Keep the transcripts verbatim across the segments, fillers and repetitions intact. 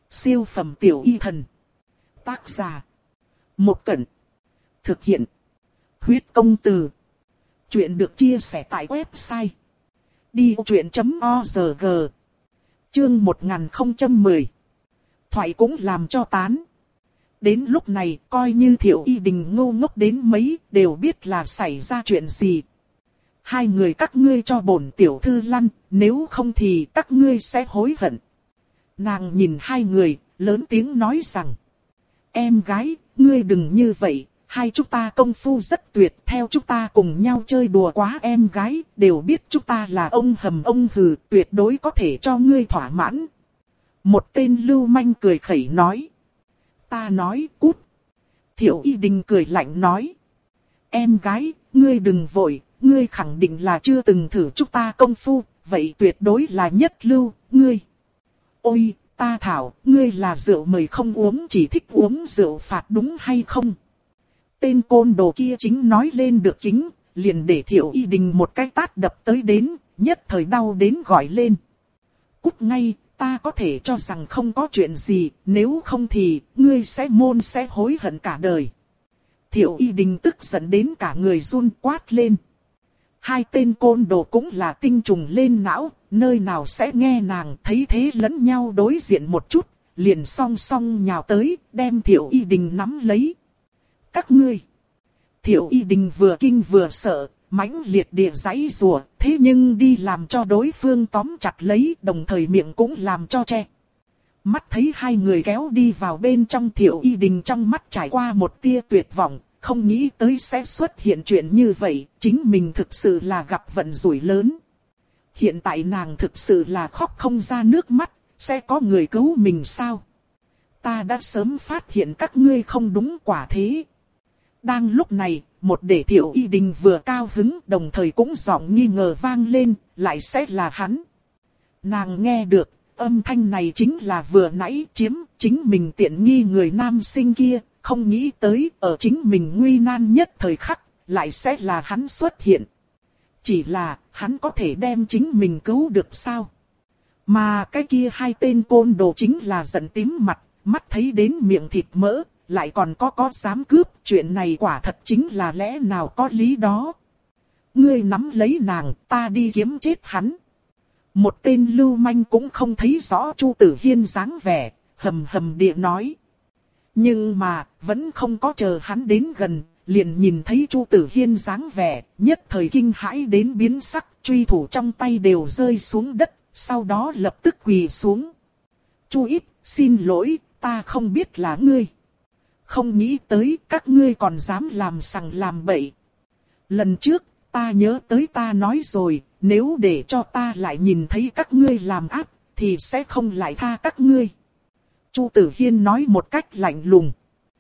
Siêu phẩm tiểu y thần. Tác giả. Một Cẩn. Thực hiện. Huyết công từ. Chuyện được chia sẻ tại website đi vô chuyện chấm org. Chương một nghìn không trăm mười. Thoại cũng làm cho tán. Đến lúc này coi như Thiệu Y Đình ngu ngốc đến mấy đều biết là xảy ra chuyện gì. Hai người các ngươi cho bổn tiểu thư lăn, nếu không thì các ngươi sẽ hối hận. Nàng nhìn hai người, lớn tiếng nói rằng: Em gái, ngươi đừng như vậy, hai chúng ta công phu rất tuyệt, theo chúng ta cùng nhau chơi đùa quá. Em gái, đều biết chúng ta là ông hầm ông hừ, tuyệt đối có thể cho ngươi thỏa mãn. Một tên lưu manh cười khẩy nói: Ta nói, cút. Thiệu Y Đình cười lạnh nói: Em gái, ngươi đừng vội, ngươi khẳng định là chưa từng thử chúng ta công phu, vậy tuyệt đối là nhất lưu, ngươi. Ôi, ta thảo, ngươi là rượu mời không uống, chỉ thích uống rượu phạt đúng hay không? Tên côn đồ kia chính nói lên được chính, liền để Thiệu Y Đình một cái tát đập tới đến, nhất thời đau đến gọi lên: Cút ngay, ta có thể cho rằng không có chuyện gì, nếu không thì, ngươi sẽ môn sẽ hối hận cả đời. Thiệu Y Đình tức giận đến cả người run quát lên. Hai tên côn đồ cũng là tinh trùng lên não, nơi nào sẽ nghe nàng, thấy thế lẫn nhau đối diện một chút, liền song song nhào tới, đem Thiệu Y Đình nắm lấy. Các ngươi! Thiệu Y Đình vừa kinh vừa sợ, mãnh liệt địa giãy rùa, thế nhưng đi làm cho đối phương tóm chặt lấy, đồng thời miệng cũng làm cho che. Mắt thấy hai người kéo đi vào bên trong, Thiệu Y Đình trong mắt trải qua một tia tuyệt vọng. Không nghĩ tới sẽ xuất hiện chuyện như vậy, chính mình thực sự là gặp vận rủi lớn. Hiện tại nàng thực sự là khóc không ra nước mắt, sẽ có người cứu mình sao? Ta đã sớm phát hiện các ngươi không đúng quả thế. Đang lúc này, một để Thiệu Y Đình vừa cao hứng, đồng thời cũng giọng nghi ngờ vang lên, lại sẽ là hắn. Nàng nghe được, âm thanh này chính là vừa nãy chiếm chính mình tiện nghi người nam sinh kia. Không nghĩ tới ở chính mình nguy nan nhất thời khắc, lại sẽ là hắn xuất hiện. Chỉ là hắn có thể đem chính mình cứu được sao? Mà cái kia hai tên côn đồ chính là giận tím mặt, mắt thấy đến miệng thịt mỡ, lại còn có có dám cướp. Chuyện này quả thật chính là lẽ nào có lý đó. Ngươi nắm lấy nàng, ta đi kiếm chết hắn. Một tên lưu manh cũng không thấy rõ Chu Tử Hiên dáng vẻ, hầm hầm địa nói. Nhưng mà, vẫn không có chờ hắn đến gần, liền nhìn thấy Chu Tử Hiên dáng vẻ, nhất thời kinh hãi đến biến sắc, truy thủ trong tay đều rơi xuống đất, sau đó lập tức quỳ xuống. Chu Ít, xin lỗi, ta không biết là ngươi. Không nghĩ tới các ngươi còn dám làm sằng làm bậy. Lần trước, ta nhớ tới ta nói rồi, nếu để cho ta lại nhìn thấy các ngươi làm ác, thì sẽ không lại tha các ngươi. Chu Tử Hiên nói một cách lạnh lùng.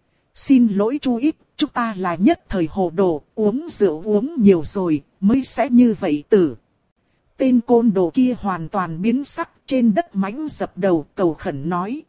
Xin lỗi Chu Ít, chúng ta là nhất thời hồ đồ, uống rượu uống nhiều rồi, mới sẽ như vậy tử. Tên côn đồ kia hoàn toàn biến sắc, trên đất mãnh dập đầu cầu khẩn nói.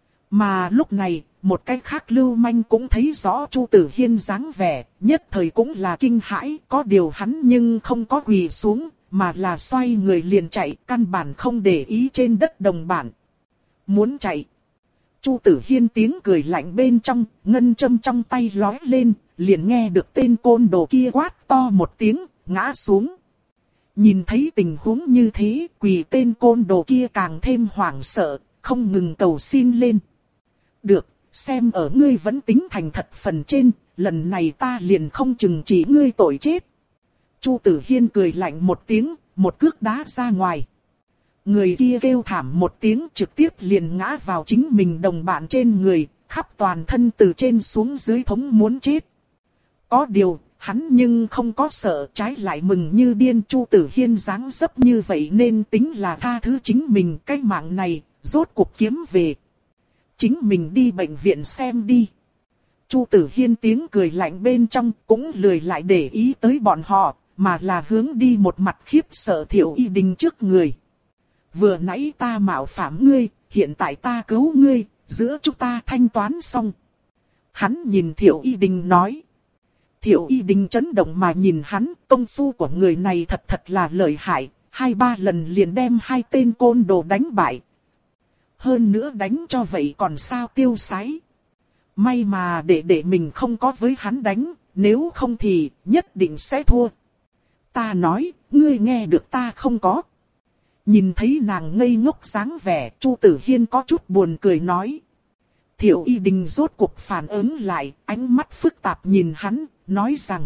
Mà lúc này, một cái khác lưu manh cũng thấy rõ Chu Tử Hiên dáng vẻ, nhất thời cũng là kinh hãi, có điều hắn nhưng không có quỳ xuống, mà là xoay người liền chạy, căn bản không để ý trên đất đồng bản. Muốn chạy. Chu Tử Hiên tiếng cười lạnh bên trong, ngân châm trong tay lói lên, liền nghe được tên côn đồ kia quát to một tiếng, ngã xuống. Nhìn thấy tình huống như thế, quỳ tên côn đồ kia càng thêm hoảng sợ, không ngừng cầu xin lên. Được, xem ở ngươi vẫn tính thành thật phần trên, lần này ta liền không chừng chỉ ngươi tội chết. Chu Tử Hiên cười lạnh một tiếng, một cước đá ra ngoài. Người kia kêu thảm một tiếng, trực tiếp liền ngã vào chính mình đồng bạn trên người, khắp toàn thân từ trên xuống dưới thống muốn chết. Có điều, hắn nhưng không có sợ, trái lại mừng như điên. Chu Tử Hiên dáng dấp như vậy nên tính là tha thứ chính mình, cái mạng này, rốt cuộc kiếm về. Chính mình đi bệnh viện xem đi. Chu Tử Hiên tiếng cười lạnh bên trong cũng lười lại để ý tới bọn họ, mà là hướng đi một mặt khiếp sợ Thiệu Y Đình trước người. Vừa nãy ta mạo phạm ngươi, hiện tại ta cứu ngươi, giữa chúng ta thanh toán xong. Hắn nhìn Thiệu Y Đình nói. Thiệu Y Đình chấn động mà nhìn hắn, công phu của người này thật thật là lợi hại, hai ba lần liền đem hai tên côn đồ đánh bại. hơn nữa đánh cho vậy còn sao tiêu sái. May mà để để mình không có với hắn đánh, nếu không thì nhất định sẽ thua. Ta nói, ngươi nghe được ta không có. Nhìn thấy nàng ngây ngốc dáng vẻ, Chu Tử Hiên có chút buồn cười nói. Thiệu Y Đình rốt cuộc phản ứng lại, ánh mắt phức tạp nhìn hắn, nói rằng.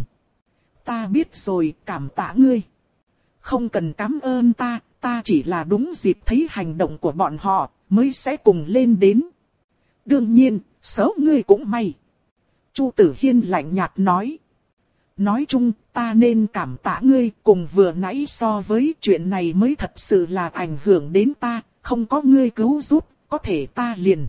Ta biết rồi, cảm tạ ngươi. Không cần cảm ơn ta, ta chỉ là đúng dịp thấy hành động của bọn họ, mới sẽ cùng lên đến. Đương nhiên, xấu ngươi cũng may. Chu Tử Hiên lạnh nhạt nói. Nói chung, ta nên cảm tạ ngươi, cùng vừa nãy so với chuyện này mới thật sự là ảnh hưởng đến ta, không có ngươi cứu giúp, có thể ta liền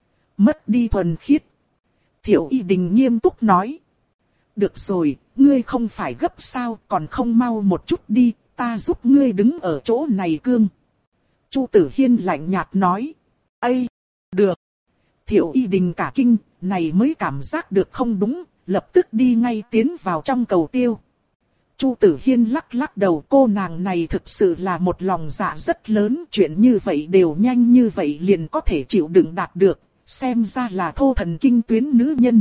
mất đi thuần khiết. Thiệu Y Đình nghiêm túc nói. Được rồi, ngươi không phải gấp sao, còn không mau một chút đi, ta giúp ngươi đứng ở chỗ này cương. Chu Tử Hiên lạnh nhạt nói. Ây, được. Thiệu Y Đình cả kinh, này mới cảm giác được không đúng, lập tức đi ngay tiến vào trong cầu tiêu. Chu Tử Hiên lắc lắc đầu, cô nàng này thực sự là một lòng dạ rất lớn, chuyện như vậy đều nhanh như vậy liền có thể chịu đựng đạt được, xem ra là thô thần kinh tuyến nữ nhân.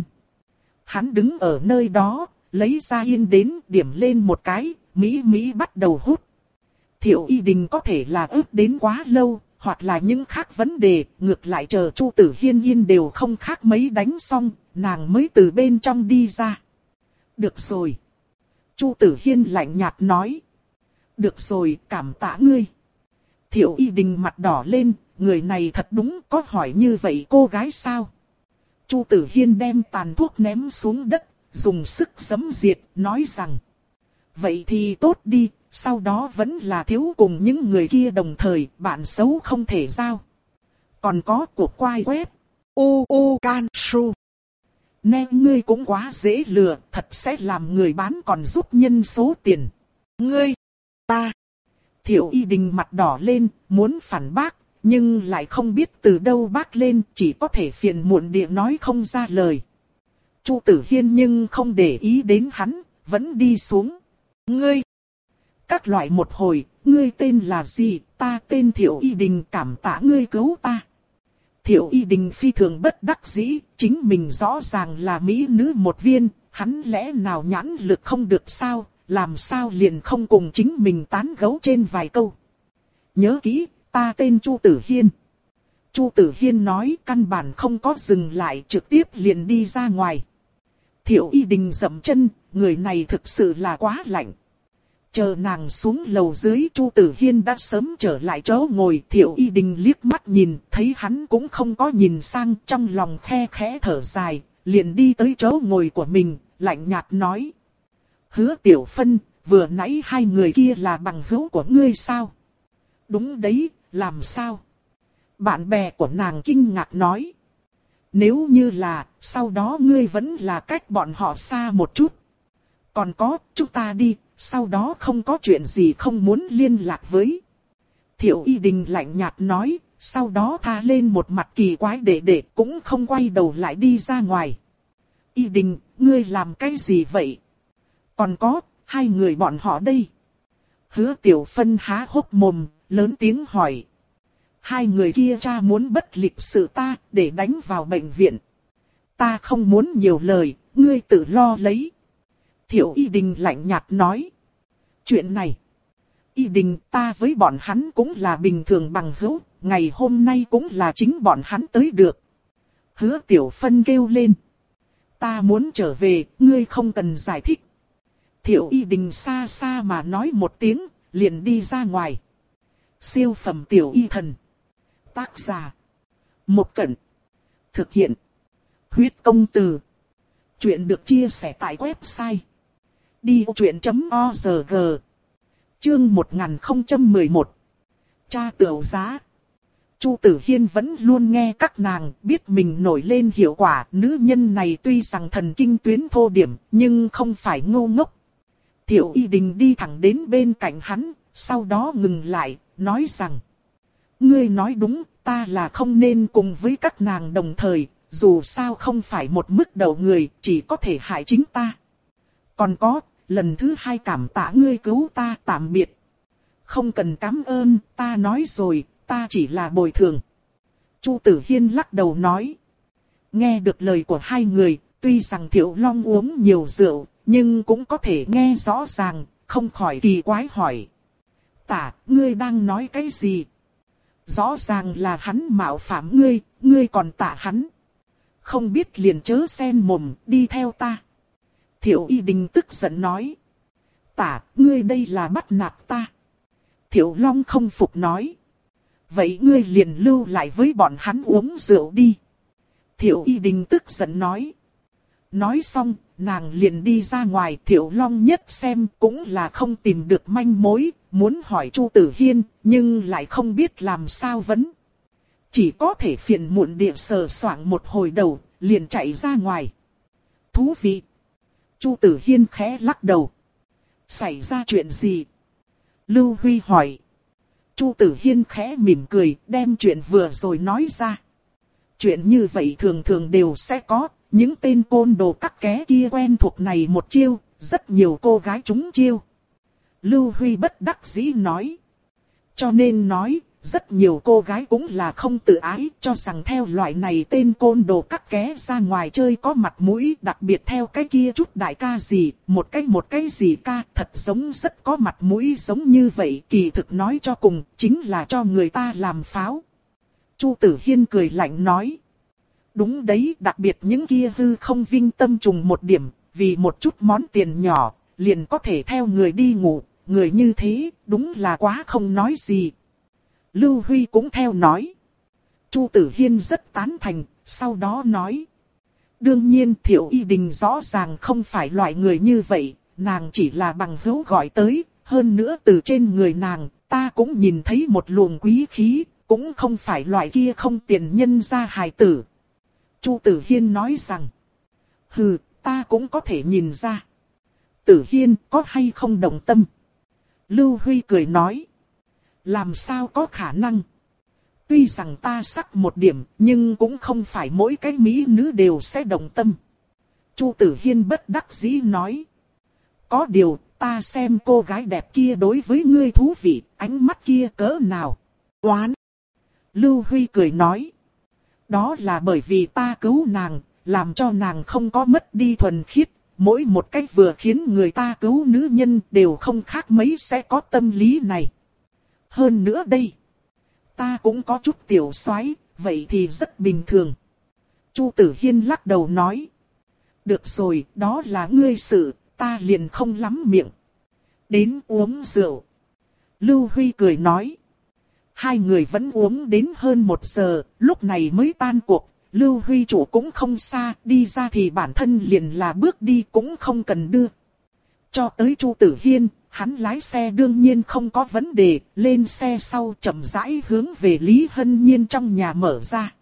Hắn đứng ở nơi đó, lấy ra yên đến điểm lên một cái, Mỹ Mỹ bắt đầu hút. Thiệu Y Đình có thể là ướp đến quá lâu, hoặc là những khác vấn đề, ngược lại chờ Chu Tử Hiên yên đều không khác mấy đánh xong, nàng mới từ bên trong đi ra. Được rồi. Chu Tử Hiên lạnh nhạt nói. Được rồi, cảm tạ ngươi. Thiệu Y Đình mặt đỏ lên, người này thật đúng có hỏi như vậy cô gái sao? Chu Tử Hiên đem tàn thuốc ném xuống đất, dùng sức giẫm diệt, nói rằng. Vậy thì tốt đi, sau đó vẫn là thiếu cùng những người kia đồng thời, bạn xấu không thể giao. Còn có cuộc quay web, u u can su. Nè ngươi cũng quá dễ lừa, thật sẽ làm người bán còn giúp nhân số tiền. Ngươi, ta. Thiệu Y Đình mặt đỏ lên, muốn phản bác, nhưng lại không biết từ đâu bác lên, chỉ có thể phiền muộn địa nói không ra lời. Chu Tử Hiên nhưng không để ý đến hắn, vẫn đi xuống. Ngươi, các loại một hồi, ngươi tên là gì, ta tên Thiệu Y Đình, cảm tạ ngươi cứu ta. Thiệu Y Đình phi thường bất đắc dĩ, chính mình rõ ràng là mỹ nữ một viên, hắn lẽ nào nhãn lực không được sao, làm sao liền không cùng chính mình tán gẫu trên vài câu. Nhớ kỹ, ta tên Chu Tử Hiên. Chu Tử Hiên nói căn bản không có dừng lại, trực tiếp liền đi ra ngoài. Thiệu Y Đình dậm chân, người này thực sự là quá lạnh. Chờ nàng xuống lầu dưới, Chu Tử Hiên đã sớm trở lại chỗ ngồi. Thiệu Y Đình liếc mắt nhìn, thấy hắn cũng không có nhìn sang, trong lòng khe khẽ thở dài, liền đi tới chỗ ngồi của mình, lạnh nhạt nói. Hứa Tiểu Phân, vừa nãy hai người kia là bằng hữu của ngươi sao? Đúng đấy, làm sao? Bạn bè của nàng kinh ngạc nói. Nếu như là, sau đó ngươi vẫn là cách bọn họ xa một chút. Còn có, chúng ta đi, sau đó không có chuyện gì không muốn liên lạc với. Thiệu Y Đình lạnh nhạt nói, sau đó tha lên một mặt kỳ quái để để cũng không quay đầu lại đi ra ngoài. Y Đình, ngươi làm cái gì vậy? Còn có, hai người bọn họ đây. Hứa Tiểu Phân há hốc mồm, lớn tiếng hỏi. Hai người kia cha muốn bất lịch sự ta, để đánh vào bệnh viện. Ta không muốn nhiều lời, ngươi tự lo lấy. Thiệu Y Đình lạnh nhạt nói. Chuyện này, Y Đình, ta với bọn hắn cũng là bình thường bằng hữu, ngày hôm nay cũng là chính bọn hắn tới được. Hứa Tiểu Phân kêu lên. Ta muốn trở về, ngươi không cần giải thích. Thiệu Y Đình xa xa mà nói một tiếng, liền đi ra ngoài. Siêu phẩm tiểu y thần. Tác giả. Một Cẩn. Thực hiện. Huyết công từ. Chuyện được chia sẻ tại website. đi truyện chấm org. Chương một nghìn không trăm mười một. Cha tửu giá. Chu Tử Hiên vẫn luôn nghe các nàng, biết mình nổi lên hiệu quả. Nữ nhân này tuy rằng thần kinh tuyến thô điểm, nhưng không phải ngu ngốc. Thiệu Y Đình đi thẳng đến bên cạnh hắn, sau đó ngừng lại, nói rằng. Ngươi nói đúng, ta là không nên cùng với các nàng đồng thời, dù sao không phải một mức đầu người, chỉ có thể hại chính ta. Còn có, lần thứ hai cảm tạ ngươi cứu ta, tạm biệt. Không cần cảm ơn, ta nói rồi, ta chỉ là bồi thường. Chu Tử Hiên lắc đầu nói. Nghe được lời của hai người, tuy rằng Thiệu Long uống nhiều rượu, nhưng cũng có thể nghe rõ ràng, không khỏi kỳ quái hỏi. Tả, ngươi đang nói cái gì? Rõ ràng là hắn mạo phạm ngươi, ngươi còn tả hắn. Không biết liền chớ xen mồm, đi theo ta. Thiệu Y Đình tức giận nói. Tả, ngươi đây là bắt nạt ta. Thiệu Long không phục nói. Vậy ngươi liền lưu lại với bọn hắn uống rượu đi. Thiệu Y Đình tức giận nói. Nói xong, nàng liền đi ra ngoài. Thiệu Long nhất xem cũng là không tìm được manh mối, muốn hỏi Chu Tử Hiên, nhưng lại không biết làm sao vấn. Chỉ có thể phiền muộn địa sờ soạng một hồi đầu, liền chạy ra ngoài. Thú vị. Chu Tử Hiên khẽ lắc đầu. Xảy ra chuyện gì? Lưu Huy hỏi. Chu Tử Hiên khẽ mỉm cười, đem chuyện vừa rồi nói ra. Chuyện như vậy thường thường đều sẽ có, những tên côn đồ cắt ké kia quen thuộc này một chiêu, rất nhiều cô gái trúng chiêu. Lưu Huy bất đắc dĩ nói. Cho nên nói, rất nhiều cô gái cũng là không tự ái, cho rằng theo loại này tên côn đồ cắt ké ra ngoài chơi có mặt mũi, đặc biệt theo cái kia chút đại ca gì, một cái một cái gì ca, thật giống rất có mặt mũi giống như vậy, kỳ thực nói cho cùng, chính là cho người ta làm pháo. Chu Tử Hiên cười lạnh nói. Đúng đấy, đặc biệt những kia hư không vinh tâm trùng một điểm, vì một chút món tiền nhỏ, liền có thể theo người đi ngủ, người như thế, đúng là quá không nói gì. Lưu Huy cũng theo nói. Chu Tử Hiên rất tán thành, sau đó nói. Đương nhiên Thiệu Y Đình rõ ràng không phải loại người như vậy, nàng chỉ là bằng hữu gọi tới, hơn nữa từ trên người nàng, ta cũng nhìn thấy một luồng quý khí, cũng không phải loại kia không tiền nhân ra hài tử. Chu Tử Hiên nói rằng. Hừ, ta cũng có thể nhìn ra. Tử Hiên có hay không động tâm? Lưu Huy cười nói. Làm sao có khả năng? Tuy rằng ta sắc một điểm, nhưng cũng không phải mỗi cái mỹ nữ đều sẽ động tâm. Chu Tử Hiên bất đắc dĩ nói. Có điều, ta xem cô gái đẹp kia đối với ngươi thú vị, ánh mắt kia cỡ nào? Oán! Lưu Huy cười nói. Đó là bởi vì ta cứu nàng, làm cho nàng không có mất đi thuần khiết. Mỗi một cách vừa khiến người ta cứu nữ nhân đều không khác mấy sẽ có tâm lý này. Hơn nữa đây, ta cũng có chút tiểu soái, vậy thì rất bình thường. Chu Tử Hiên lắc đầu nói. Được rồi, đó là ngươi sự, ta liền không lắm miệng. Đến uống rượu. Lưu Huy cười nói. Hai người vẫn uống đến hơn một giờ, lúc này mới tan cuộc. Lưu Huy chủ cũng không xa, đi ra thì bản thân liền là bước đi cũng không cần đưa. Cho tới Chu Tử Hiên, hắn lái xe đương nhiên không có vấn đề, lên xe sau chậm rãi hướng về Lý Hân Nhiên trong nhà mở ra.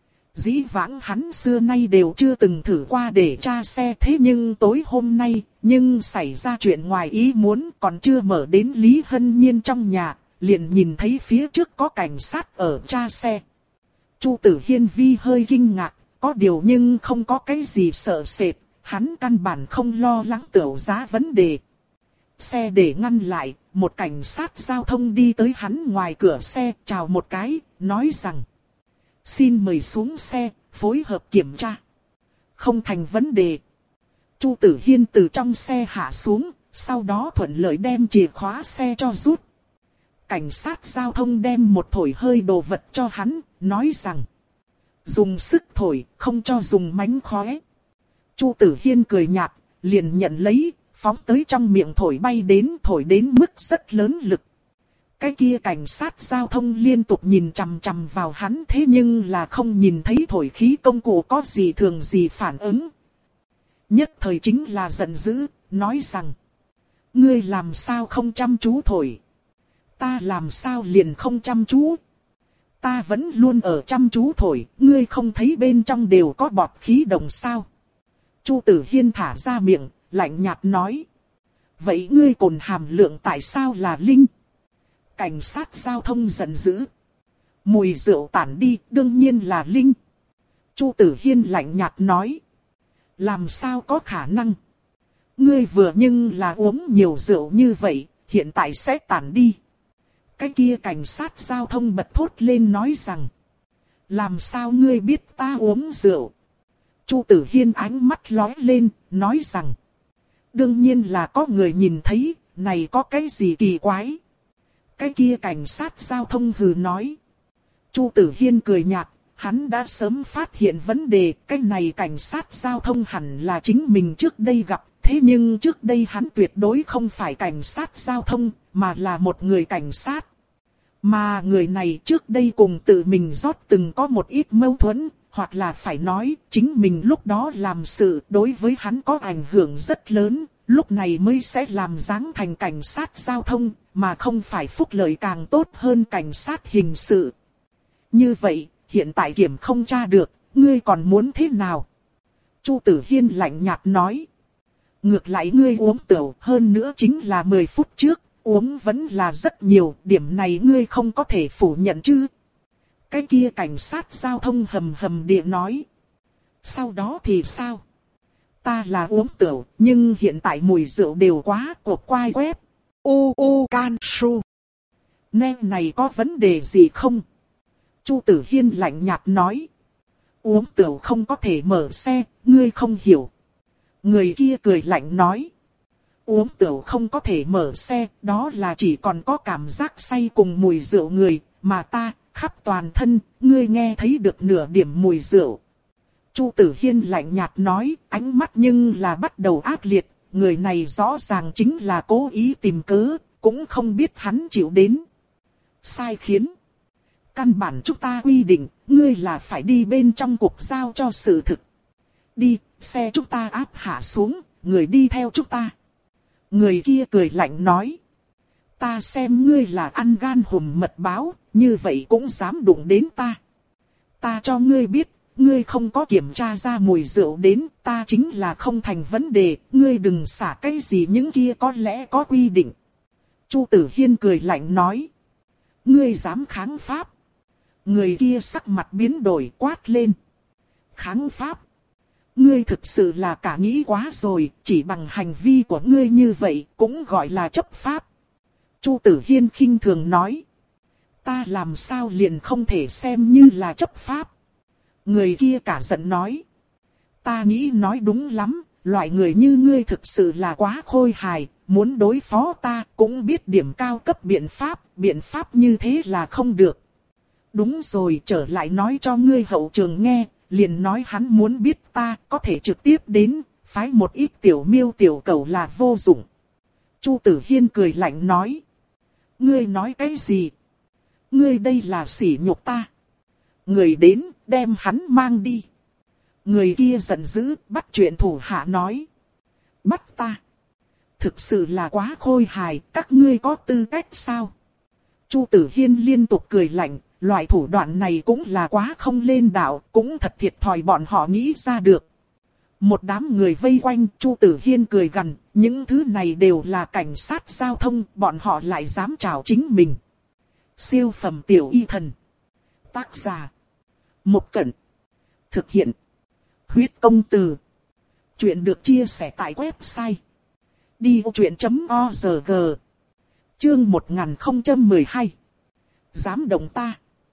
Dĩ vãng hắn xưa nay đều chưa từng thử qua để tra xe, thế nhưng tối hôm nay, nhưng xảy ra chuyện ngoài ý muốn, còn chưa mở đến Lý Hân Nhiên trong nhà, liền nhìn thấy phía trước có cảnh sát ở tra xe. Chu Tử Hiên vi hơi kinh ngạc, có điều nhưng không có cái gì sợ sệt, hắn căn bản không lo lắng tiểu giá vấn đề. Xe để ngăn lại, một cảnh sát giao thông đi tới hắn ngoài cửa xe, chào một cái, nói rằng. Xin mời xuống xe, phối hợp kiểm tra. Không thành vấn đề. Chu Tử Hiên từ trong xe hạ xuống, sau đó thuận lợi đem chìa khóa xe cho rút. Cảnh sát giao thông đem một thổi hơi đồ vật cho hắn, nói rằng. Dùng sức thổi, không cho dùng mánh khóe. Chu Tử Hiên cười nhạt, liền nhận lấy, phóng tới trong miệng thổi bay đến, thổi đến mức rất lớn lực. Cái kia cảnh sát giao thông liên tục nhìn chằm chằm vào hắn, thế nhưng là không nhìn thấy thổi khí công cụ có gì thường gì phản ứng. Nhất thời chính là giận dữ, nói rằng. Ngươi làm sao không chăm chú thổi? Ta làm sao liền không chăm chú? Ta vẫn luôn ở chăm chú thổi, ngươi không thấy bên trong đều có bọt khí đồng sao? Chu Tử Hiên thả ra miệng, lạnh nhạt nói. Vậy ngươi cồn hàm lượng tại sao là linh? Cảnh sát giao thông giận dữ. Mùi rượu tản đi, đương nhiên là linh. Chu Tử Hiên lạnh nhạt nói. Làm sao có khả năng? Ngươi vừa nhưng là uống nhiều rượu như vậy, hiện tại sẽ tản đi. Cái kia cảnh sát giao thông bật thốt lên nói rằng. Làm sao ngươi biết ta uống rượu? Chu Tử Hiên ánh mắt lóe lên, nói rằng. Đương nhiên là có người nhìn thấy, này có cái gì kỳ quái? Cái kia cảnh sát giao thông hừ nói. Chu Tử Hiên cười nhạt, hắn đã sớm phát hiện vấn đề, cái này cảnh sát giao thông hẳn là chính mình trước đây gặp, thế nhưng trước đây hắn tuyệt đối không phải cảnh sát giao thông, mà là một người cảnh sát. Mà người này trước đây cùng tự mình rót từng có một ít mâu thuẫn, hoặc là phải nói, chính mình lúc đó làm sự đối với hắn có ảnh hưởng rất lớn, lúc này mới sẽ làm dáng thành cảnh sát giao thông, mà không phải phúc lợi càng tốt hơn cảnh sát hình sự. Như vậy, hiện tại kiểm không tra được, ngươi còn muốn thế nào? Chu Tử Hiên lạnh nhạt nói. Ngược lại ngươi uống tửu hơn nữa chính là mười phút trước, uống vẫn là rất nhiều, điểm này ngươi không có thể phủ nhận chứ. Cái kia cảnh sát giao thông hầm hầm địa nói. Sau đó thì sao? Ta là uống tửu, nhưng hiện tại mùi rượu đều quá cột quai quép. U u can su. Nè này có vấn đề gì không? Chu Tử Hiên lạnh nhạt nói. Uống tửu không có thể mở xe, ngươi không hiểu. Người kia cười lạnh nói. Uống tửu không có thể mở xe, đó là chỉ còn có cảm giác say cùng mùi rượu người, mà ta, khắp toàn thân, ngươi nghe thấy được nửa điểm mùi rượu. Chu Tử Hiên lạnh nhạt nói, ánh mắt nhưng là bắt đầu ác liệt, người này rõ ràng chính là cố ý tìm cớ, cũng không biết hắn chịu đến. Sai khiến. Căn bản chúng ta quy định, ngươi là phải đi bên trong cuộc giao cho sự thực. Đi, xe chúng ta áp hạ xuống, người đi theo chúng ta. Người kia cười lạnh nói. Ta xem ngươi là ăn gan hùm mật báo, như vậy cũng dám đụng đến ta. Ta cho ngươi biết, ngươi không có kiểm tra ra mùi rượu đến, ta chính là không thành vấn đề, ngươi đừng xả cái gì những kia có lẽ có quy định. Chu Tử Hiên cười lạnh nói. Ngươi dám kháng pháp. Người kia sắc mặt biến đổi quát lên. Kháng pháp. Ngươi thực sự là cả nghĩ quá rồi, chỉ bằng hành vi của ngươi như vậy cũng gọi là chấp pháp. Chu Tử Hiên khinh thường nói. Ta làm sao liền không thể xem như là chấp pháp. Người kia cả giận nói. Ta nghĩ nói đúng lắm, loại người như ngươi thực sự là quá khôi hài, muốn đối phó ta cũng biết điểm cao cấp biện pháp, biện pháp như thế là không được. Đúng rồi, trở lại nói cho ngươi hậu trường nghe, liền nói hắn muốn biết ta có thể trực tiếp đến, phái một ít tiểu miêu tiểu cầu là vô dụng. Chu Tử Hiên cười lạnh nói. Ngươi nói cái gì? Ngươi đây là sỉ nhục ta. Người đến, đem hắn mang đi. Người kia giận dữ, bắt chuyện thủ hạ nói. Bắt ta. Thực sự là quá khôi hài, các ngươi có tư cách sao? Chu Tử Hiên liên tục cười lạnh, loại thủ đoạn này cũng là quá không lên đạo, cũng thật thiệt thòi bọn họ nghĩ ra được. Một đám người vây quanh, Chu Tử Hiên cười gằn, những thứ này đều là cảnh sát giao thông, bọn họ lại dám chào chính mình. Siêu phẩm tiểu y thần. Tác giả. Một Cẩn. Thực hiện. Huyết công từ. Chuyện được chia sẻ tại website. đi vô chuyện chấm org. Chương một nghìn không trăm mười hai. Dám động ta.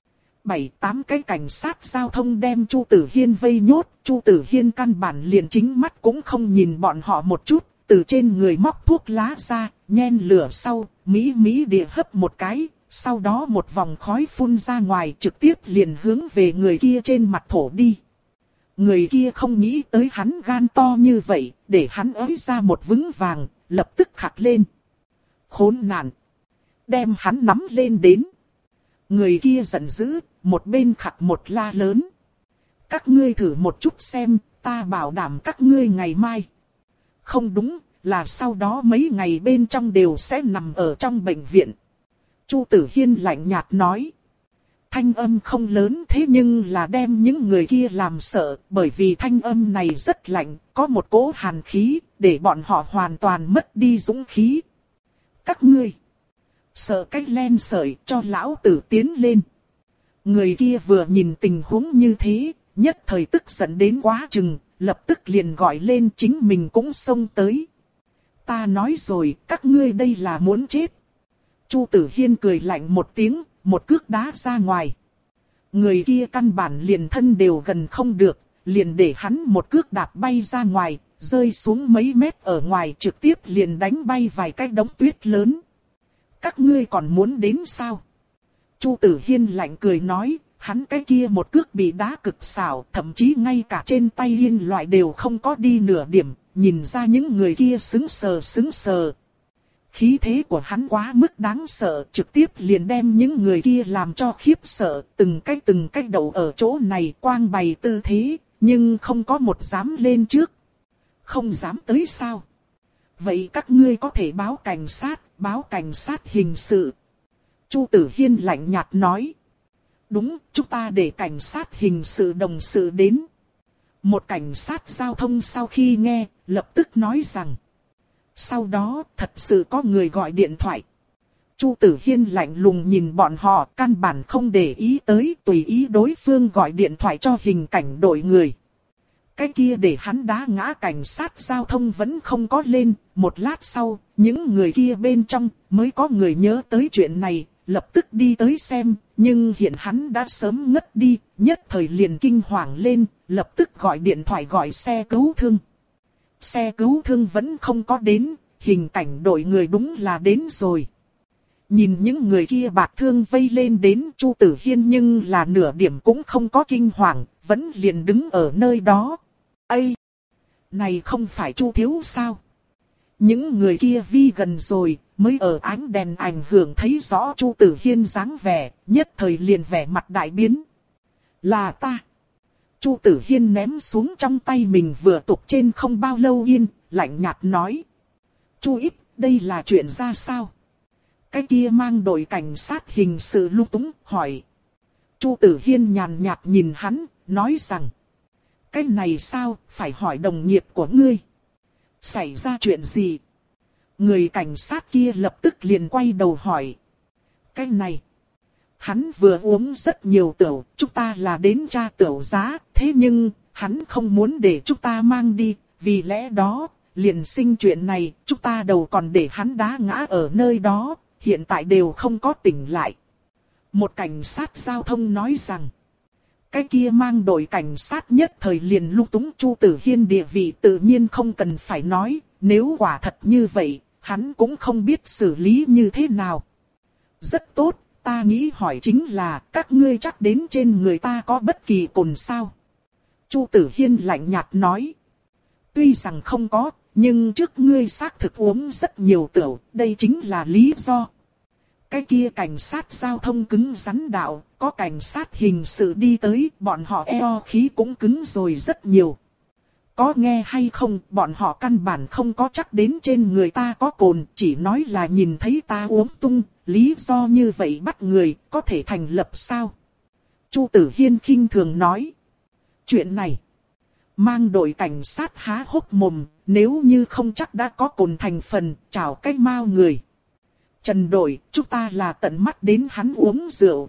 Bảy tám cái cảnh sát giao thông đem Chu Tử Hiên vây nhốt. Chu Tử Hiên căn bản liền chính mắt cũng không nhìn bọn họ một chút. Từ trên người móc thuốc lá ra, nhen lửa sau, mỹ mỹ địa hấp một cái. Sau đó một vòng khói phun ra ngoài trực tiếp liền hướng về người kia trên mặt thổ đi. Người kia không nghĩ tới hắn gan to như vậy, để hắn ới ra một vững vàng, lập tức khặt lên. Khốn nạn! Đem hắn nắm lên đến. Người kia giận dữ, một bên khặt một la lớn. Các ngươi thử một chút xem, ta bảo đảm các ngươi ngày mai. Không đúng, là sau đó mấy ngày bên trong đều sẽ nằm ở trong bệnh viện. Chu Tử Hiên lạnh nhạt nói. Thanh âm không lớn thế nhưng là đem những người kia làm sợ, bởi vì thanh âm này rất lạnh, có một cỗ hàn khí, để bọn họ hoàn toàn mất đi dũng khí. Các ngươi, sợ cách len sợi cho lão tử tiến lên. Người kia vừa nhìn tình huống như thế, nhất thời tức giận đến quá chừng, lập tức liền gọi lên chính mình cũng xông tới. Ta nói rồi, các ngươi đây là muốn chết. Chu Tử Hiên cười lạnh một tiếng, một cước đá ra ngoài. Người kia căn bản liền thân đều gần không được, liền để hắn một cước đạp bay ra ngoài, rơi xuống mấy mét ở ngoài trực tiếp liền đánh bay vài cái đống tuyết lớn. Các ngươi còn muốn đến sao? Chu Tử Hiên lạnh cười nói, hắn cái kia một cước bị đá cực xảo, thậm chí ngay cả trên tay yên loại đều không có đi nửa điểm, nhìn ra những người kia sững sờ sững sờ. Khí thế của hắn quá mức đáng sợ, trực tiếp liền đem những người kia làm cho khiếp sợ, từng cái từng cái đầu ở chỗ này quang bày tư thế, nhưng không có một dám lên trước. Không dám tới sao? Vậy các ngươi có thể báo cảnh sát, báo cảnh sát hình sự. Chu Tử Hiên lạnh nhạt nói. Đúng, chúng ta để cảnh sát hình sự đồng sự đến. Một cảnh sát giao thông sau khi nghe, lập tức nói rằng. Sau đó, thật sự có người gọi điện thoại. Chu Tử Hiên lạnh lùng nhìn bọn họ, căn bản không để ý tới, tùy ý đối phương gọi điện thoại cho hình cảnh đội người. Cái kia để hắn đá ngã cảnh sát giao thông vẫn không có lên, một lát sau, những người kia bên trong mới có người nhớ tới chuyện này, lập tức đi tới xem, nhưng hiện hắn đã sớm ngất đi, nhất thời liền kinh hoàng lên, lập tức gọi điện thoại gọi xe cứu thương. Xe cứu thương vẫn không có đến, hình cảnh đội người đúng là đến rồi. Nhìn những người kia bạt thương vây lên đến Chu Tử Hiên nhưng là nửa điểm cũng không có kinh hoàng, vẫn liền đứng ở nơi đó. Ây! Này không phải Chu thiếu sao? Những người kia vi gần rồi, mới ở ánh đèn ảnh hưởng thấy rõ Chu Tử Hiên dáng vẻ, nhất thời liền vẻ mặt đại biến. Là ta! Chu Tử Hiên ném xuống trong tay mình vừa tục trên không bao lâu yên, lạnh nhạt nói. Chu ít, đây là chuyện ra sao? Cái kia mang đội cảnh sát hình sự lung túng, hỏi. Chu Tử Hiên nhàn nhạt nhìn hắn, nói rằng. Cái này sao, phải hỏi đồng nghiệp của ngươi. Xảy ra chuyện gì? Người cảnh sát kia lập tức liền quay đầu hỏi. Cái này. Hắn vừa uống rất nhiều tửu, chúng ta là đến tra tửu giá, thế nhưng, hắn không muốn để chúng ta mang đi, vì lẽ đó, liền sinh chuyện này, chúng ta đầu còn để hắn đá ngã ở nơi đó, hiện tại đều không có tỉnh lại. Một cảnh sát giao thông nói rằng, cái kia mang đội cảnh sát nhất thời liền lung túng. Chu Tử Hiên địa vị tự nhiên không cần phải nói, nếu quả thật như vậy, hắn cũng không biết xử lý như thế nào. Rất tốt. Ta nghĩ hỏi chính là, các ngươi chắc đến trên người ta có bất kỳ cồn sao? Chu Tử Hiên lạnh nhạt nói. Tuy rằng không có, nhưng trước ngươi xác thực uống rất nhiều tửu, đây chính là lý do. Cái kia cảnh sát giao thông cứng rắn đạo, có cảnh sát hình sự đi tới, bọn họ eo khí cũng cứng rồi rất nhiều. Có nghe hay không, bọn họ căn bản không có chắc đến trên người ta có cồn, chỉ nói là nhìn thấy ta uống tung, lý do như vậy bắt người, có thể thành lập sao? Chu Tử Hiên khinh thường nói. Chuyện này, mang đội cảnh sát há hốc mồm, nếu như không chắc đã có cồn thành phần, chào cái mau người. Trần đội, chúng ta là tận mắt đến hắn uống rượu.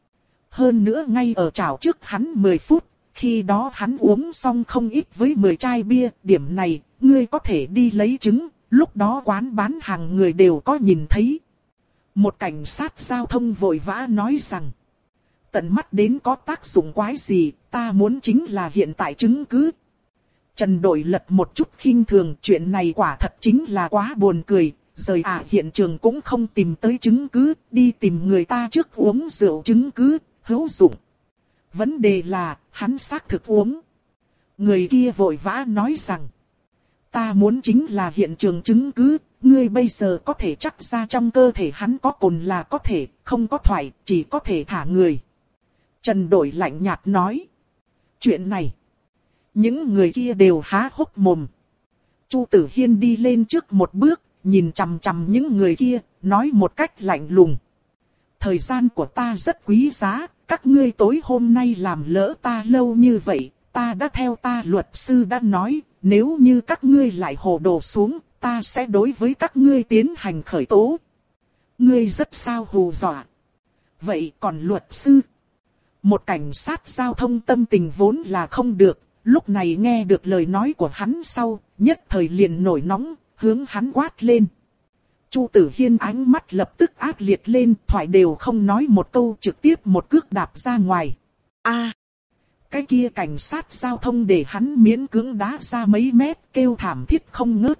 Hơn nữa ngay ở chào trước hắn mười phút. Khi đó hắn uống xong không ít với mười chai bia, điểm này, ngươi có thể đi lấy chứng, lúc đó quán bán hàng người đều có nhìn thấy. Một cảnh sát giao thông vội vã nói rằng, tận mắt đến có tác dụng quái gì, ta muốn chính là hiện tại chứng cứ. Trần đội lật một chút khinh thường, chuyện này quả thật chính là quá buồn cười, rời à hiện trường cũng không tìm tới chứng cứ, đi tìm người ta trước uống rượu chứng cứ, hữu dụng. Vấn đề là, hắn xác thực uống. Người kia vội vã nói rằng, ta muốn chính là hiện trường chứng cứ, ngươi bây giờ có thể chắc ra trong cơ thể hắn có cồn là có thể, không có thoại, chỉ có thể thả người. Trần đội lạnh nhạt nói, chuyện này, những người kia đều há hốc mồm. Chu Tử Hiên đi lên trước một bước, nhìn chằm chằm những người kia, nói một cách lạnh lùng. Thời gian của ta rất quý giá. Các ngươi tối hôm nay làm lỡ ta lâu như vậy, ta đã theo ta luật sư đã nói, nếu như các ngươi lại hồ đồ xuống, ta sẽ đối với các ngươi tiến hành khởi tố. Ngươi rất sao hù dọa. Vậy còn luật sư? Một cảnh sát giao thông tâm tình vốn là không được, lúc này nghe được lời nói của hắn sau, nhất thời liền nổi nóng, hướng hắn quát lên. Chu Tử Hiên ánh mắt lập tức ác liệt lên, thoại đều không nói một câu trực tiếp một cước đạp ra ngoài. A, cái kia cảnh sát giao thông để hắn miễn cưỡng đá ra mấy mét, kêu thảm thiết không ngớt.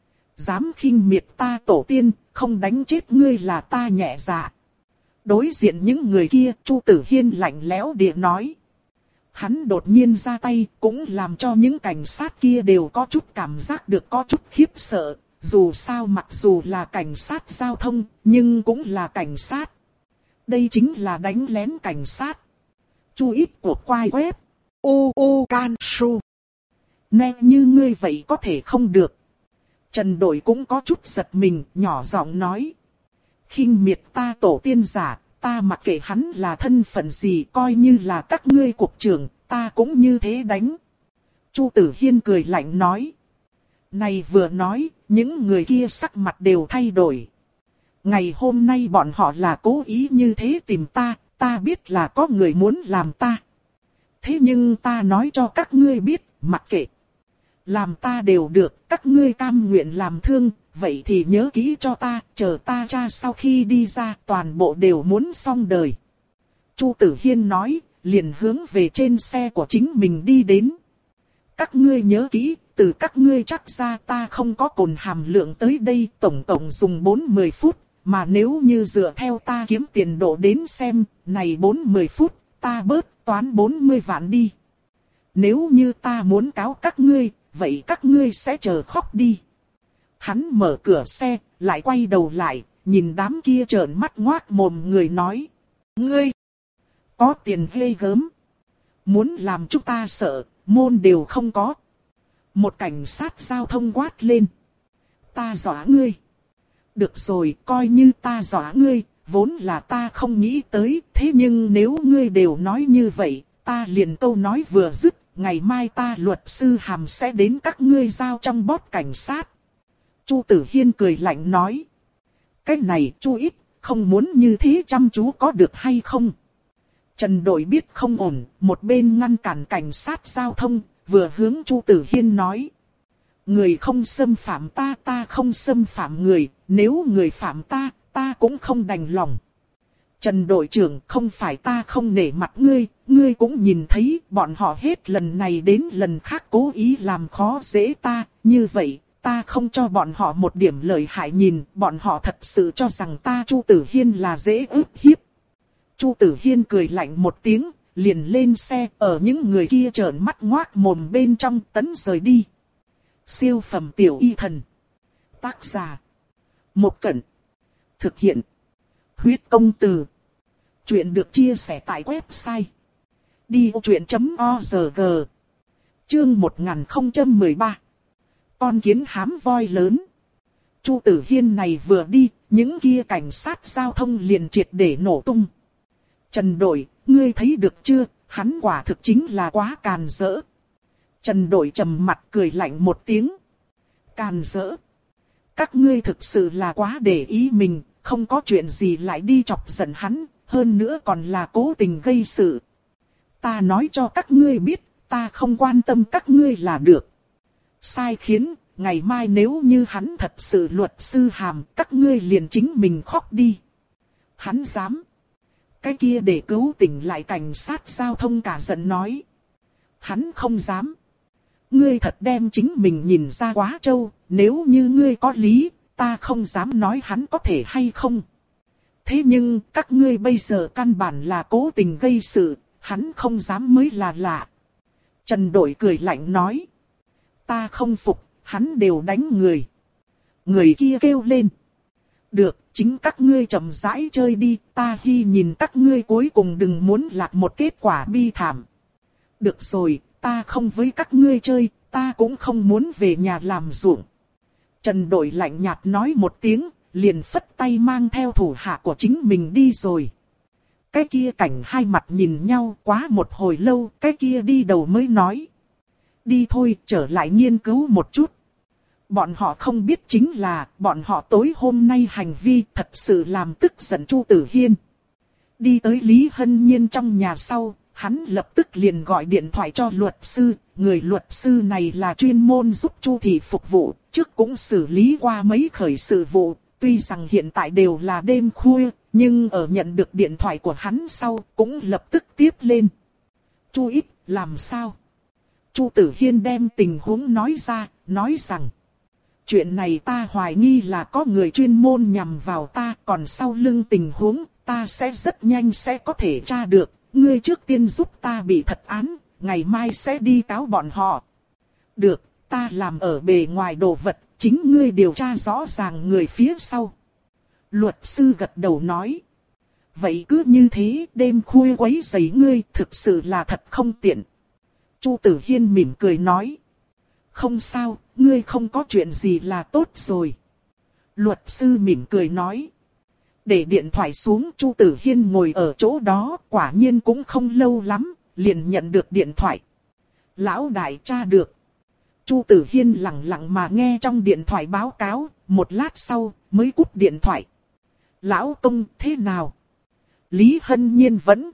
Dám khinh miệt ta tổ tiên, không đánh chết ngươi là ta nhẹ dạ. Đối diện những người kia, Chu Tử Hiên lạnh lẽo địa nói. Hắn đột nhiên ra tay, cũng làm cho những cảnh sát kia đều có chút cảm giác được có chút khiếp sợ. Dù sao mặc dù là cảnh sát giao thông, nhưng cũng là cảnh sát. Đây chính là đánh lén cảnh sát. Chú ít của quai web. Ô ô can su. Nè như ngươi vậy có thể không được. Trần Đội cũng có chút giật mình, nhỏ giọng nói. Khinh miệt ta tổ tiên giả, ta mặc kệ hắn là thân phận gì, coi như là các ngươi cục trưởng, ta cũng như thế đánh. Chu Tử Hiên cười lạnh nói. Này vừa nói, những người kia sắc mặt đều thay đổi. Ngày hôm nay bọn họ là cố ý như thế tìm ta, ta biết là có người muốn làm ta. Thế nhưng ta nói cho các ngươi biết, mặc kệ. Làm ta đều được, các ngươi cam nguyện làm thương, vậy thì nhớ kỹ cho ta, chờ ta cha sau khi đi ra, toàn bộ đều muốn xong đời. Chu Tử Hiên nói, liền hướng về trên xe của chính mình đi đến. Các ngươi nhớ kỹ, từ các ngươi chắc ra ta không có cồn hàm lượng tới đây, tổng cộng dùng bốn mươi phút, mà nếu như dựa theo ta kiếm tiền độ đến xem, này bốn mươi phút, ta bớt toán bốn mươi vạn đi. Nếu như ta muốn cáo các ngươi, vậy các ngươi sẽ chờ khóc đi. Hắn mở cửa xe, lại quay đầu lại, nhìn đám kia trợn mắt ngoác mồm người nói. Ngươi, có tiền ghê gớm. Muốn làm chúng ta sợ, môn đều không có. Một cảnh sát giao thông quát lên. Ta dọa ngươi. Được rồi, coi như ta dọa ngươi, vốn là ta không nghĩ tới, thế nhưng nếu ngươi đều nói như vậy, ta liền câu nói vừa dứt, ngày mai ta luật sư hàm sẽ đến các ngươi giao trong bót cảnh sát. Chu Tử Hiên cười lạnh nói. Cái này Chu ít, không muốn như thế chăm chú có được hay không? Trần Đội biết không ổn, một bên ngăn cản cảnh sát giao thông, vừa hướng Chu Tử Hiên nói. Người không xâm phạm ta, ta không xâm phạm người, nếu người phạm ta, ta cũng không đành lòng. Trần Đội trưởng, không phải ta không nể mặt ngươi, ngươi cũng nhìn thấy bọn họ hết lần này đến lần khác cố ý làm khó dễ ta, như vậy, ta không cho bọn họ một điểm lợi hại nhìn, bọn họ thật sự cho rằng ta Chu Tử Hiên là dễ ức hiếp. Chu Tử Hiên cười lạnh một tiếng, liền lên xe, ở những người kia trợn mắt ngoác mồm bên trong tấn rời đi. Siêu phẩm tiểu y thần. Tác giả. Một Cẩn. Thực hiện. Huyết công từ. Chuyện được chia sẻ tại website. đi ô chuyện chấm org. Chương một nghìn không trăm mười ba. Con kiến hám voi lớn. Chu Tử Hiên này vừa đi, những kia cảnh sát giao thông liền triệt để nổ tung. Trần Đội, ngươi thấy được chưa, hắn quả thực chính là quá càn rỡ. Trần Đội trầm mặt cười lạnh một tiếng. Càn rỡ. Các ngươi thực sự là quá để ý mình, không có chuyện gì lại đi chọc giận hắn, hơn nữa còn là cố tình gây sự. Ta nói cho các ngươi biết, ta không quan tâm các ngươi là được. Sai khiến, ngày mai nếu như hắn thật sự luật sư hàm, các ngươi liền chính mình khóc đi. Hắn dám. Cái kia để cứu tỉnh lại cảnh sát giao thông cả giận nói. Hắn không dám. Ngươi thật đem chính mình nhìn ra quá trâu, nếu như ngươi có lý, ta không dám nói hắn có thể hay không. Thế nhưng, các ngươi bây giờ căn bản là cố tình gây sự, hắn không dám mới là lạ. Trần Đội cười lạnh nói. Ta không phục, hắn đều đánh người. Người kia kêu lên. Được, chính các ngươi chậm rãi chơi đi, ta hy nhìn các ngươi cuối cùng đừng muốn lạc một kết quả bi thảm. Được rồi, ta không với các ngươi chơi, ta cũng không muốn về nhà làm ruộng. Trần Đội lạnh nhạt nói một tiếng, liền phất tay mang theo thủ hạ của chính mình đi rồi. Cái kia cảnh hai mặt nhìn nhau quá một hồi lâu, cái kia đi đầu mới nói. Đi thôi, trở lại nghiên cứu một chút. Bọn họ không biết chính là, bọn họ tối hôm nay hành vi thật sự làm tức giận Chu Tử Hiên. Đi tới Lý Hân Nhiên trong nhà sau, hắn lập tức liền gọi điện thoại cho luật sư. Người luật sư này là chuyên môn giúp Chu thị phục vụ, trước cũng xử lý qua mấy khởi sự vụ. Tuy rằng hiện tại đều là đêm khuya, nhưng ở nhận được điện thoại của hắn sau, cũng lập tức tiếp lên. Chu Ích, làm sao? Chu Tử Hiên đem tình huống nói ra, nói rằng. Chuyện này ta hoài nghi là có người chuyên môn nhằm vào ta, còn sau lưng tình huống, ta sẽ rất nhanh sẽ có thể tra được. Ngươi trước tiên giúp ta bị thật án, ngày mai sẽ đi cáo bọn họ. Được, ta làm ở bề ngoài đồ vật, chính ngươi điều tra rõ ràng người phía sau. Luật sư gật đầu nói. Vậy cứ như thế, đêm khuya quấy rầy ngươi, thực sự là thật không tiện. Chu Tử Hiên mỉm cười nói. Không sao, ngươi không có chuyện gì là tốt rồi. Luật sư mỉm cười nói. Để điện thoại xuống, Chu Tử Hiên ngồi ở chỗ đó, quả nhiên cũng không lâu lắm, liền nhận được điện thoại. Lão đại tra được. Chu Tử Hiên lặng lặng mà nghe trong điện thoại báo cáo, một lát sau mới cúp điện thoại. Lão công thế nào? Lý Hân Nhiên vẫn.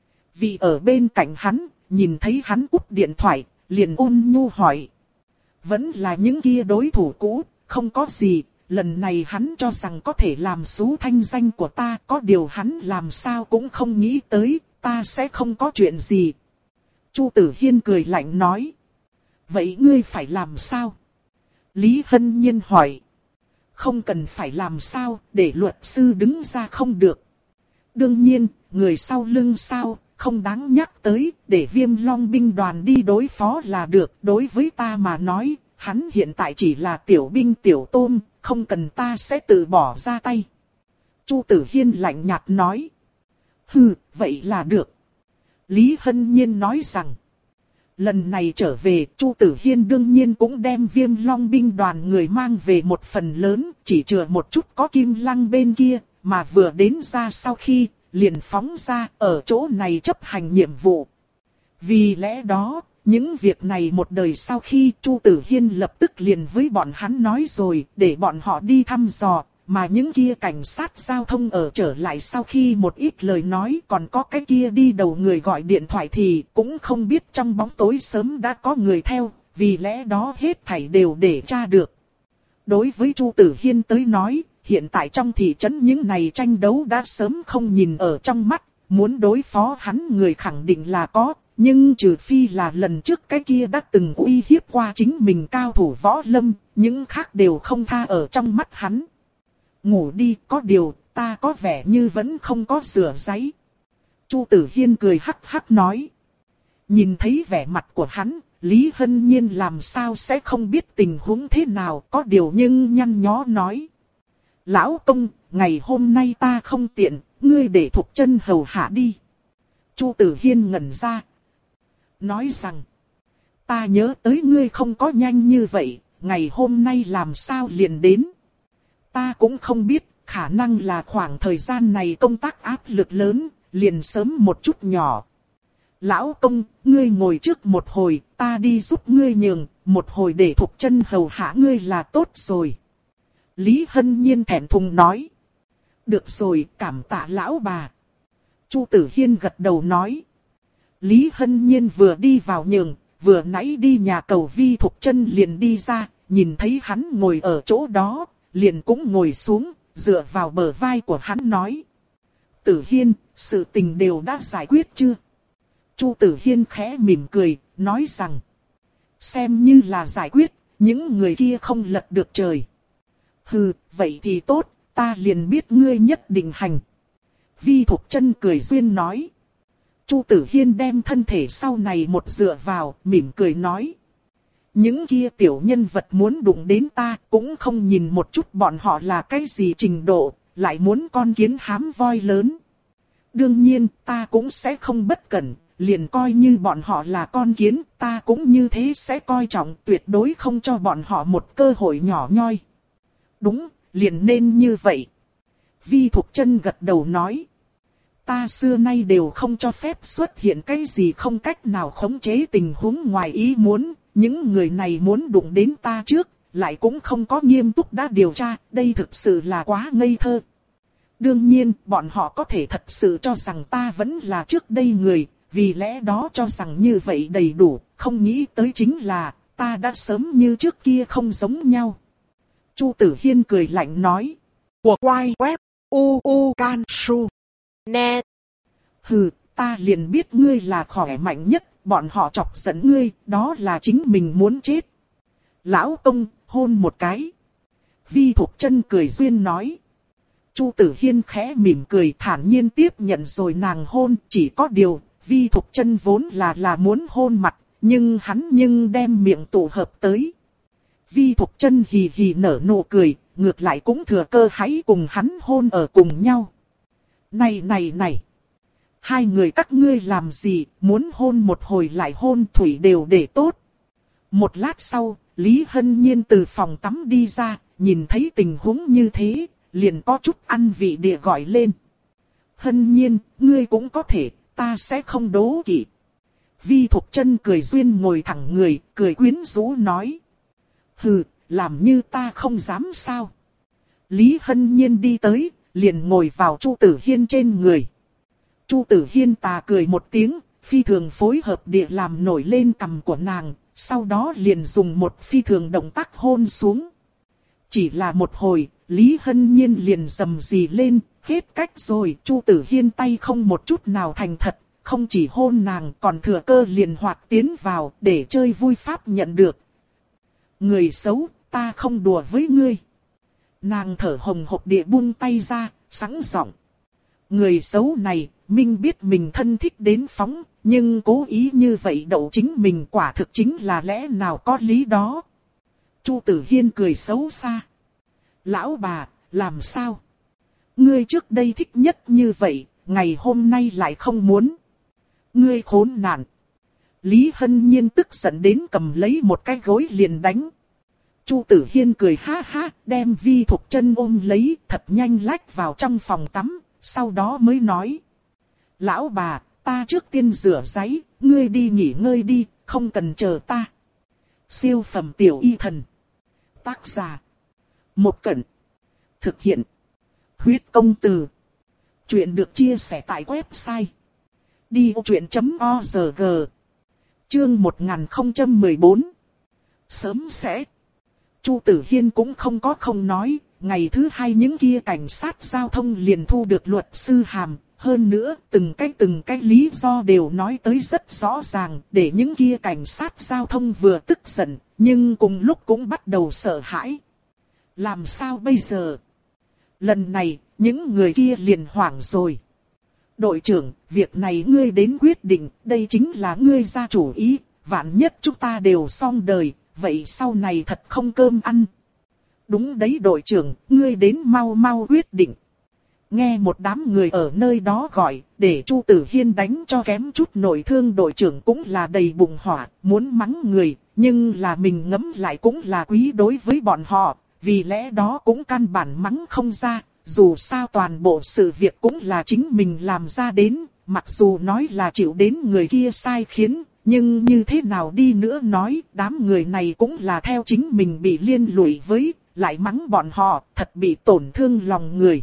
Vì ở bên cạnh hắn, nhìn thấy hắn cúp điện thoại, liền ôn nhu hỏi. Vẫn là những kia đối thủ cũ, không có gì, lần này hắn cho rằng có thể làm xú thanh danh của ta, có điều hắn làm sao cũng không nghĩ tới, ta sẽ không có chuyện gì. Chu Tử Hiên cười lạnh nói. Vậy ngươi phải làm sao? Lý Hân Nhiên hỏi. Không cần phải làm sao, để luật sư đứng ra không được. Đương nhiên, người sau lưng sao, không đáng nhắc tới, để Viêm Long binh đoàn đi đối phó là được. Đối với ta mà nói, hắn hiện tại chỉ là tiểu binh tiểu tôm, không cần ta sẽ tự bỏ ra tay. Chu Tử Hiên lạnh nhạt nói. Hừ, vậy là được. Lý Hân Nhiên nói rằng. Lần này trở về, Chu Tử Hiên đương nhiên cũng đem Viêm Long binh đoàn người mang về một phần lớn, chỉ chừa một chút có Kim Lăng bên kia, mà vừa đến ra sau khi, liền phóng ra ở chỗ này chấp hành nhiệm vụ. Vì lẽ đó, những việc này một đời sau khi Chu Tử Hiên lập tức liền với bọn hắn nói rồi, để bọn họ đi thăm dò. Mà những kia cảnh sát giao thông ở trở lại sau khi một ít lời nói, còn có cái kia đi đầu người gọi điện thoại thì cũng không biết trong bóng tối sớm đã có người theo, vì lẽ đó hết thảy đều để tra được. Đối với Chu Tử Hiên tới nói, hiện tại trong thị trấn những này tranh đấu đã sớm không nhìn ở trong mắt, muốn đối phó hắn người khẳng định là có, nhưng trừ phi là lần trước cái kia đã từng uy hiếp qua chính mình cao thủ võ lâm, những khác đều không tha ở trong mắt hắn. Ngủ đi, có điều, ta có vẻ như vẫn không có rửa giấy. Chu Tử Hiên cười hắc hắc nói. Nhìn thấy vẻ mặt của hắn, Lý Hân Nhiên làm sao sẽ không biết tình huống thế nào, có điều nhưng nhăn nhó nói. Lão công, ngày hôm nay ta không tiện, ngươi để Thục Chân hầu hạ đi. Chu Tử Hiên ngẩn ra. Nói rằng, ta nhớ tới ngươi không có nhanh như vậy, ngày hôm nay làm sao liền đến. Ta cũng không biết, khả năng là khoảng thời gian này công tác áp lực lớn, liền sớm một chút nhỏ. Lão công, ngươi ngồi trước một hồi, ta đi giúp ngươi nhường, một hồi để Thục Chân hầu hạ ngươi là tốt rồi. Lý Hân Nhiên thẹn thùng nói. Được rồi, cảm tạ lão bà. Chu Tử Hiên gật đầu nói. Lý Hân Nhiên vừa đi vào nhường, vừa nãy đi nhà cầu Vi Thục Chân liền đi ra, nhìn thấy hắn ngồi ở chỗ đó. Liền cũng ngồi xuống, dựa vào bờ vai của hắn nói. Tử Hiên, sự tình đều đã giải quyết chưa? Chu Tử Hiên khẽ mỉm cười, nói rằng. Xem như là giải quyết, những người kia không lật được trời. Hừ, vậy thì tốt, ta liền biết ngươi nhất định hành. Vi Thục Chân cười duyên nói. Chu Tử Hiên đem thân thể sau này một dựa vào, mỉm cười nói. Những kia tiểu nhân vật muốn đụng đến ta cũng không nhìn một chút bọn họ là cái gì trình độ, lại muốn con kiến hám voi lớn. Đương nhiên ta cũng sẽ không bất cẩn, liền coi như bọn họ là con kiến, ta cũng như thế sẽ coi trọng, tuyệt đối không cho bọn họ một cơ hội nhỏ nhoi. Đúng, liền nên như vậy. Vi Thục Chân gật đầu nói. Ta xưa nay đều không cho phép xuất hiện cái gì không cách nào khống chế tình huống ngoài ý muốn. Những người này muốn đụng đến ta trước, lại cũng không có nghiêm túc đã điều tra, đây thực sự là quá ngây thơ. Đương nhiên, bọn họ có thể thật sự cho rằng ta vẫn là trước đây người, vì lẽ đó cho rằng như vậy đầy đủ, không nghĩ tới chính là, ta đã sớm như trước kia không giống nhau. Chu Tử Hiên cười lạnh nói. Của quay web, u u can su, net. Hừ, ta liền biết ngươi là khỏe mạnh nhất, bọn họ chọc giận ngươi, đó là chính mình muốn chết. Lão công, hôn một cái. Vi Thục Chân cười duyên nói. Chu Tử Hiên khẽ mỉm cười thản nhiên tiếp nhận rồi nàng hôn, chỉ có điều, Vi Thục Chân vốn là là muốn hôn mặt, nhưng hắn nhưng đem miệng tụ hợp tới. Vi Thục Chân hì hì nở nụ cười, ngược lại cũng thừa cơ hãy cùng hắn hôn ở cùng nhau. Này này này, hai người các ngươi làm gì, muốn hôn một hồi lại hôn thủy đều để tốt. Một lát sau, Lý Hân Nhiên từ phòng tắm đi ra, nhìn thấy tình huống như thế, liền có chút ăn vị địa gọi lên. Hân Nhiên, ngươi cũng có thể, ta sẽ không đố kỵ. Vi Thục Chân cười duyên ngồi thẳng người, cười quyến rũ nói. Hừ, làm như ta không dám sao. Lý Hân Nhiên đi tới, liền ngồi vào Chu Tử Hiên trên người. Chu Tử Hiên tà cười một tiếng, phi thường phối hợp địa làm nổi lên cằm của nàng, sau đó liền dùng một phi thường động tác hôn xuống. Chỉ là một hồi, Lý Hân Nhiên liền rầm rì lên, hết cách rồi. Chu Tử Hiên tay không một chút nào thành thật, không chỉ hôn nàng còn thừa cơ liền hoạt tiến vào để chơi vui pháp nhận được. Người xấu, ta không đùa với ngươi. Nàng thở hồng hộc địa buông tay ra, sẵn giọng. Người xấu này, minh biết mình thân thích đến phóng, nhưng cố ý như vậy đậu chính mình quả thực chính là lẽ nào có lý đó. Chu Tử Hiên cười xấu xa. Lão bà, làm sao? Ngươi trước đây thích nhất như vậy, ngày hôm nay lại không muốn. Ngươi khốn nạn. Lý Hân Nhiên tức giận đến cầm lấy một cái gối liền đánh. Chu Tử Hiên cười ha ha, đem Vi Thục Chân ôm lấy, thật nhanh lách vào trong phòng tắm, sau đó mới nói. Lão bà, ta trước tiên rửa giấy, ngươi đi nghỉ ngơi đi, không cần chờ ta. Siêu phẩm tiểu y thần. Tác giả. Một Cẩn. Thực hiện. Huyết công từ. Chuyện được chia sẻ tại website. đi ô chuyện chấm org. Chương một nghìn không trăm mười bốn. Sớm sẽ. Chu Tử Hiên cũng không có không nói, ngày thứ hai những kia cảnh sát giao thông liền thu được luật sư hàm, hơn nữa từng cái từng cái lý do đều nói tới rất rõ ràng, để những kia cảnh sát giao thông vừa tức giận, nhưng cùng lúc cũng bắt đầu sợ hãi. Làm sao bây giờ? Lần này, những người kia liền hoảng rồi. Đội trưởng, việc này ngươi đến quyết định, đây chính là ngươi ra chủ ý, vạn nhất chúng ta đều xong đời, vậy sau này thật không cơm ăn. Đúng đấy đội trưởng, ngươi đến mau mau quyết định. Nghe một đám người ở nơi đó gọi, để Chu Tử Hiên đánh cho kém chút nội thương đội trưởng cũng là đầy bụng hỏa, muốn mắng người, nhưng là mình ngấm lại cũng là quý đối với bọn họ, vì lẽ đó cũng căn bản mắng không ra, dù sao toàn bộ sự việc cũng là chính mình làm ra đến, mặc dù nói là chịu đến người kia sai khiến, nhưng như thế nào đi nữa nói, đám người này cũng là theo chính mình bị liên lụy với, lại mắng bọn họ, thật bị tổn thương lòng người.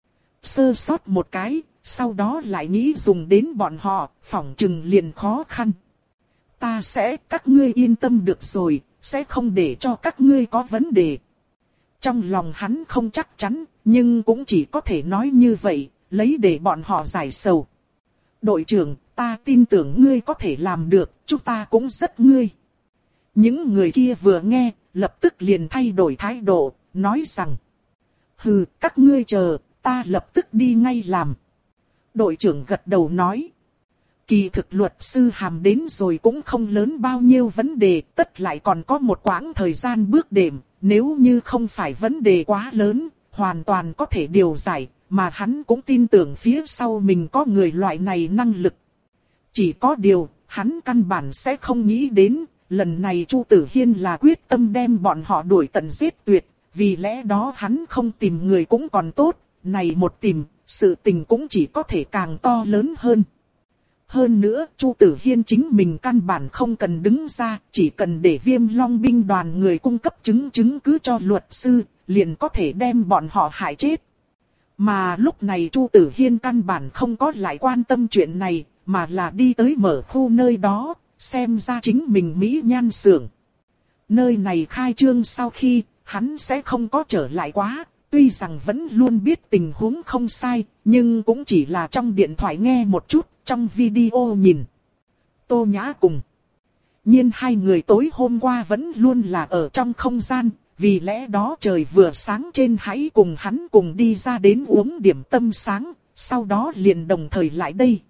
Sơ sót một cái, sau đó lại nghĩ dùng đến bọn họ, phỏng chừng liền khó khăn. Ta sẽ, các ngươi yên tâm được rồi, sẽ không để cho các ngươi có vấn đề. Trong lòng hắn không chắc chắn, nhưng cũng chỉ có thể nói như vậy, lấy để bọn họ giải sầu. Đội trưởng, ta tin tưởng ngươi có thể làm được, chúng ta cũng rất ngươi. Những người kia vừa nghe, lập tức liền thay đổi thái độ, nói rằng. Hừ, các ngươi chờ, ta lập tức đi ngay làm. Đội trưởng gật đầu nói. Kỳ thực luật sư hàm đến rồi cũng không lớn bao nhiêu vấn đề, tất lại còn có một quãng thời gian bước đệm, nếu như không phải vấn đề quá lớn, hoàn toàn có thể điều giải, mà hắn cũng tin tưởng phía sau mình có người loại này năng lực. Chỉ có điều, hắn căn bản sẽ không nghĩ đến, lần này Chu Tử Hiên là quyết tâm đem bọn họ đuổi tận giết tuyệt, vì lẽ đó hắn không tìm người cũng còn tốt, này một tìm, sự tình cũng chỉ có thể càng to lớn hơn. Hơn nữa, Chu Tử Hiên chính mình căn bản không cần đứng ra, chỉ cần để Viêm Long binh đoàn người cung cấp chứng chứng cứ cho luật sư, liền có thể đem bọn họ hại chết. Mà lúc này Chu Tử Hiên căn bản không có lại quan tâm chuyện này, mà là đi tới mở khu nơi đó, xem ra chính mình mỹ nhan xưởng. Nơi này khai trương sau khi, hắn sẽ không có trở lại quá, tuy rằng vẫn luôn biết tình huống không sai, nhưng cũng chỉ là trong điện thoại nghe một chút, trong video nhìn. Tô Nhã cùng. Nhiên hai người tối hôm qua vẫn luôn là ở trong không gian, vì lẽ đó trời vừa sáng trên hãy cùng hắn cùng đi ra đến uống điểm tâm sáng, sau đó liền đồng thời lại đây.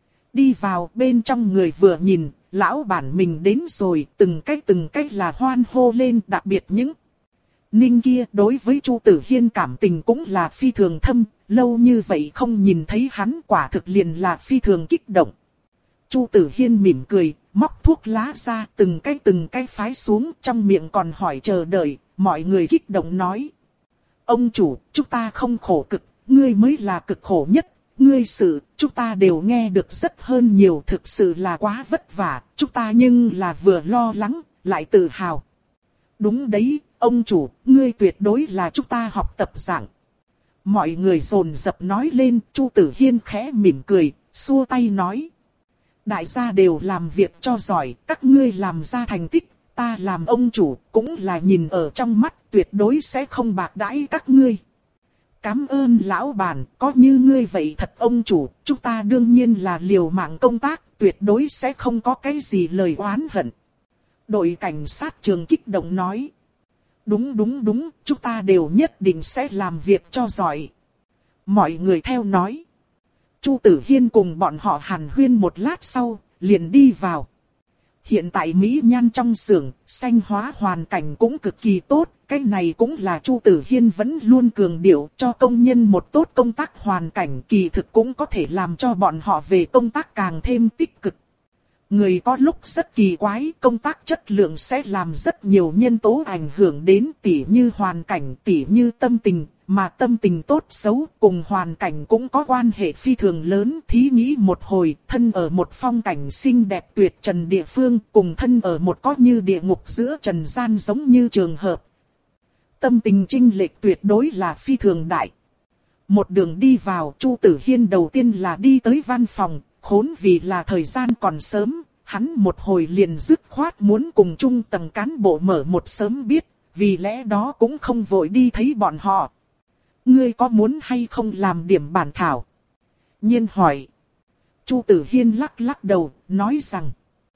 Đi vào bên trong người vừa nhìn, lão bản mình đến rồi, từng cách từng cách là hoan hô lên, đặc biệt những Ninh kia đối với Chu Tử Hiên cảm tình cũng là phi thường thâm, lâu như vậy không nhìn thấy hắn quả thực liền là phi thường kích động. Chu Tử Hiên mỉm cười, móc thuốc lá ra từng cái từng cái phái xuống, trong miệng còn hỏi chờ đợi, mọi người kích động nói. Ông chủ, chúng ta không khổ cực, ngươi mới là cực khổ nhất, ngươi sự, chúng ta đều nghe được rất hơn nhiều, thực sự là quá vất vả, chúng ta nhưng là vừa lo lắng, lại tự hào. Đúng đấy, ông chủ, ngươi tuyệt đối là chúng ta học tập dạng. Mọi người dồn dập nói lên, Chu Tử Hiên khẽ mỉm cười, xua tay nói. Đại gia đều làm việc cho giỏi, các ngươi làm ra thành tích, ta làm ông chủ, cũng là nhìn ở trong mắt, tuyệt đối sẽ không bạc đãi các ngươi. Cảm ơn lão bản, có như ngươi vậy thật ông chủ, chúng ta đương nhiên là liều mạng công tác, tuyệt đối sẽ không có cái gì lời oán hận. Đội cảnh sát trường kích động nói. Đúng đúng đúng, chúng ta đều nhất định sẽ làm việc cho giỏi. Mọi người theo nói. Chu Tử Hiên cùng bọn họ hàn huyên một lát sau, liền đi vào. Hiện tại mỹ nhan trong xưởng, xanh hóa hoàn cảnh cũng cực kỳ tốt, cái này cũng là Chu Tử Hiên vẫn luôn cường điệu cho công nhân một tốt công tác hoàn cảnh, kỳ thực cũng có thể làm cho bọn họ về công tác càng thêm tích cực. Người có lúc rất kỳ quái, công tác chất lượng sẽ làm rất nhiều nhân tố ảnh hưởng đến, tỉ như hoàn cảnh, tỉ như tâm tình, mà tâm tình tốt xấu cùng hoàn cảnh cũng có quan hệ phi thường lớn. Thí nghĩ một hồi, thân ở một phong cảnh xinh đẹp tuyệt trần địa phương, cùng thân ở một có như địa ngục giữa trần gian giống như trường hợp. Tâm tình chênh lệch tuyệt đối là phi thường đại. Một đường đi vào, Chu Tử Hiên đầu tiên là đi tới văn phòng. Khốn vì là thời gian còn sớm, hắn một hồi liền dứt khoát muốn cùng trung tầng cán bộ mở một sớm biết, vì lẽ đó cũng không vội đi thấy bọn họ. Ngươi có muốn hay không làm điểm bản thảo? Nhiên hỏi. Chu Tử Hiên lắc lắc đầu, nói rằng.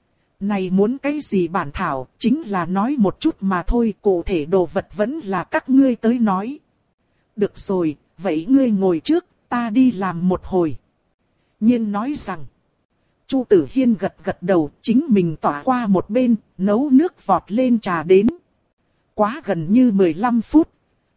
Này muốn cái gì bản thảo, chính là nói một chút mà thôi, cụ thể đồ vật vẫn là các ngươi tới nói. Được rồi, vậy ngươi ngồi trước, ta đi làm một hồi. Nhiên nói rằng. Chu Tử Hiên gật gật đầu, chính mình tỏa qua một bên, nấu nước vọt lên trà đến. Quá gần như mười lăm phút.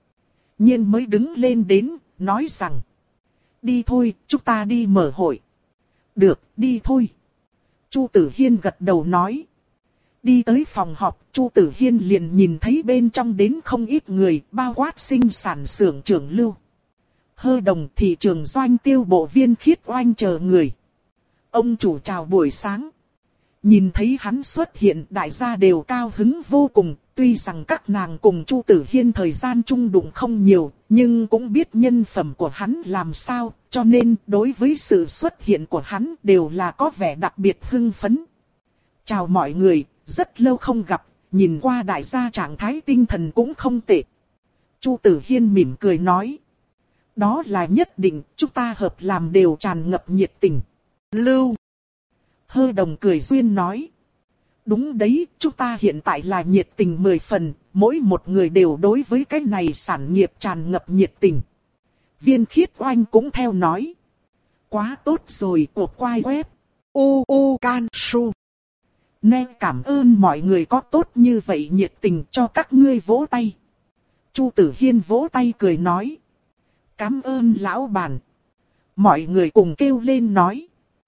Nhiên mới đứng lên đến, nói rằng. Đi thôi, chúng ta đi mở hội. Được, đi thôi. Chu Tử Hiên gật đầu nói. Đi tới phòng họp, Chu Tử Hiên liền nhìn thấy bên trong đến không ít người, bao quát sinh sản xưởng trưởng Lưu Hơ Đồng, thị trường doanh tiêu bộ viên Khiết Oanh chờ người. Ông chủ chào buổi sáng. Nhìn thấy hắn xuất hiện, đại gia đều cao hứng vô cùng, tuy rằng các nàng cùng Chu Tử Hiên thời gian chung đụng không nhiều, nhưng cũng biết nhân phẩm của hắn làm sao, cho nên đối với sự xuất hiện của hắn đều là có vẻ đặc biệt hưng phấn. Chào mọi người, rất lâu không gặp, nhìn qua đại gia trạng thái tinh thần cũng không tệ. Chu Tử Hiên mỉm cười nói. Đó là nhất định, chúng ta hợp làm đều tràn ngập nhiệt tình. Lưu Hơ Đồng cười duyên nói. Đúng đấy, chúng ta hiện tại là nhiệt tình mười phần, mỗi một người đều đối với cái này sản nghiệp tràn ngập nhiệt tình. Viên Khiết Oanh cũng theo nói. Quá tốt rồi, cuộc quay web. U U Can Su. Nè, cảm ơn mọi người có tốt như vậy nhiệt tình, cho các ngươi vỗ tay. Chu Tử Hiên vỗ tay cười nói. Cảm ơn lão bản. Mọi người cùng kêu lên nói.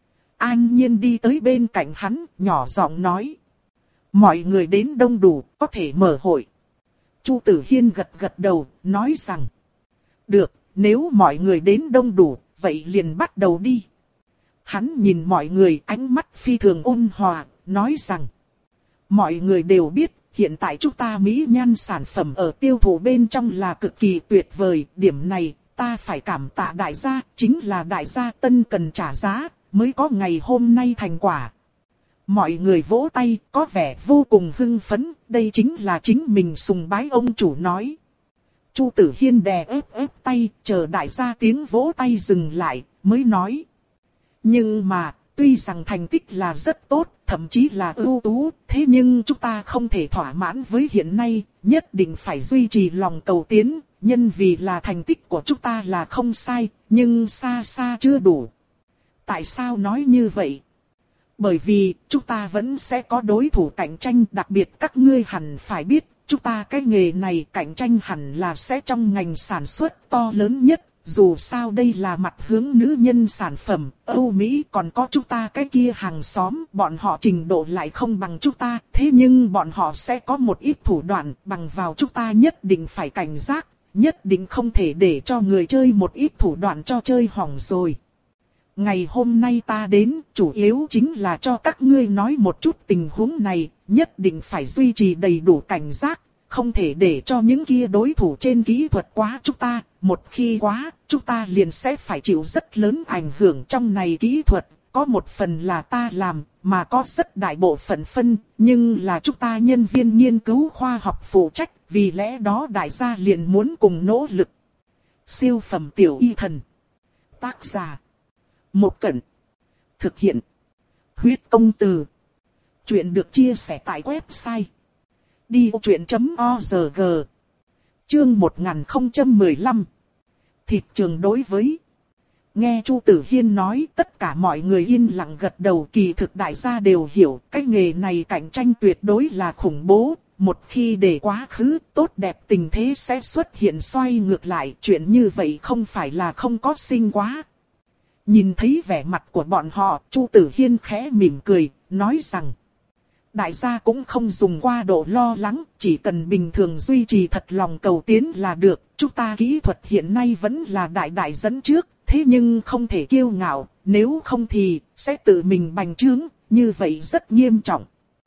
An Nhiên đi tới bên cạnh hắn, nhỏ giọng nói. Mọi người đến đông đủ, có thể mở hội. Chu Tử Hiên gật gật đầu, nói rằng. Được, nếu mọi người đến đông đủ, vậy liền bắt đầu đi. Hắn nhìn mọi người, ánh mắt phi thường ôn hòa, nói rằng. Mọi người đều biết, hiện tại chúng ta mỹ nhan sản phẩm ở tiêu thụ bên trong là cực kỳ tuyệt vời. Điểm này, ta phải cảm tạ đại gia, chính là đại gia tân cần trả giá, mới có ngày hôm nay thành quả. Mọi người vỗ tay, có vẻ vô cùng hưng phấn, đây chính là chính mình sùng bái ông chủ nói. Chu Tử Hiên đè ép ép tay, chờ đại gia tiếng vỗ tay dừng lại, mới nói. Nhưng mà, tuy rằng thành tích là rất tốt, thậm chí là ưu tú, thế nhưng chúng ta không thể thỏa mãn với hiện nay, nhất định phải duy trì lòng cầu tiến, nhân vì là thành tích của chúng ta là không sai, nhưng xa xa chưa đủ. Tại sao nói như vậy? Bởi vì chúng ta vẫn sẽ có đối thủ cạnh tranh, đặc biệt các ngươi hẳn phải biết, chúng ta cái nghề này cạnh tranh hẳn là sẽ trong ngành sản xuất to lớn nhất. Dù sao đây là mặt hướng nữ nhân sản phẩm, Âu Mỹ còn có chúng ta cái kia hàng xóm, bọn họ trình độ lại không bằng chúng ta, thế nhưng bọn họ sẽ có một ít thủ đoạn, bằng vào chúng ta nhất định phải cảnh giác, nhất định không thể để cho người chơi một ít thủ đoạn cho chơi hỏng rồi. Ngày hôm nay ta đến, chủ yếu chính là cho các ngươi nói một chút tình huống này, nhất định phải duy trì đầy đủ cảnh giác. Không thể để cho những kia đối thủ trên kỹ thuật quá chúng ta, một khi quá, chúng ta liền sẽ phải chịu rất lớn ảnh hưởng trong này kỹ thuật. Có một phần là ta làm, mà có rất đại bộ phận phân, nhưng là chúng ta nhân viên nghiên cứu khoa học phụ trách, vì lẽ đó đại gia liền muốn cùng nỗ lực. Siêu phẩm tiểu y thần. Tác giả. Một Cẩn. Thực hiện. Huyết công từ. Chuyện được chia sẻ tại website đi vô chuyện chấm org. Chương một nghìn không trăm mười lăm. Thịt trường đối với. Nghe Chu Tử Hiên nói, tất cả mọi người yên lặng gật đầu, kỳ thực đại gia đều hiểu, cái nghề này cạnh tranh tuyệt đối là khủng bố, một khi để quá khứ, tốt đẹp tình thế sẽ xuất hiện xoay ngược lại, chuyện như vậy không phải là không có sinh quá. Nhìn thấy vẻ mặt của bọn họ, Chu Tử Hiên khẽ mỉm cười, nói rằng đại gia cũng không dùng qua độ lo lắng, chỉ cần bình thường duy trì thật lòng cầu tiến là được. Chúng ta kỹ thuật hiện nay vẫn là đại đại dẫn trước, thế nhưng không thể kiêu ngạo, nếu không thì sẽ tự mình bành trướng, như vậy rất nghiêm trọng.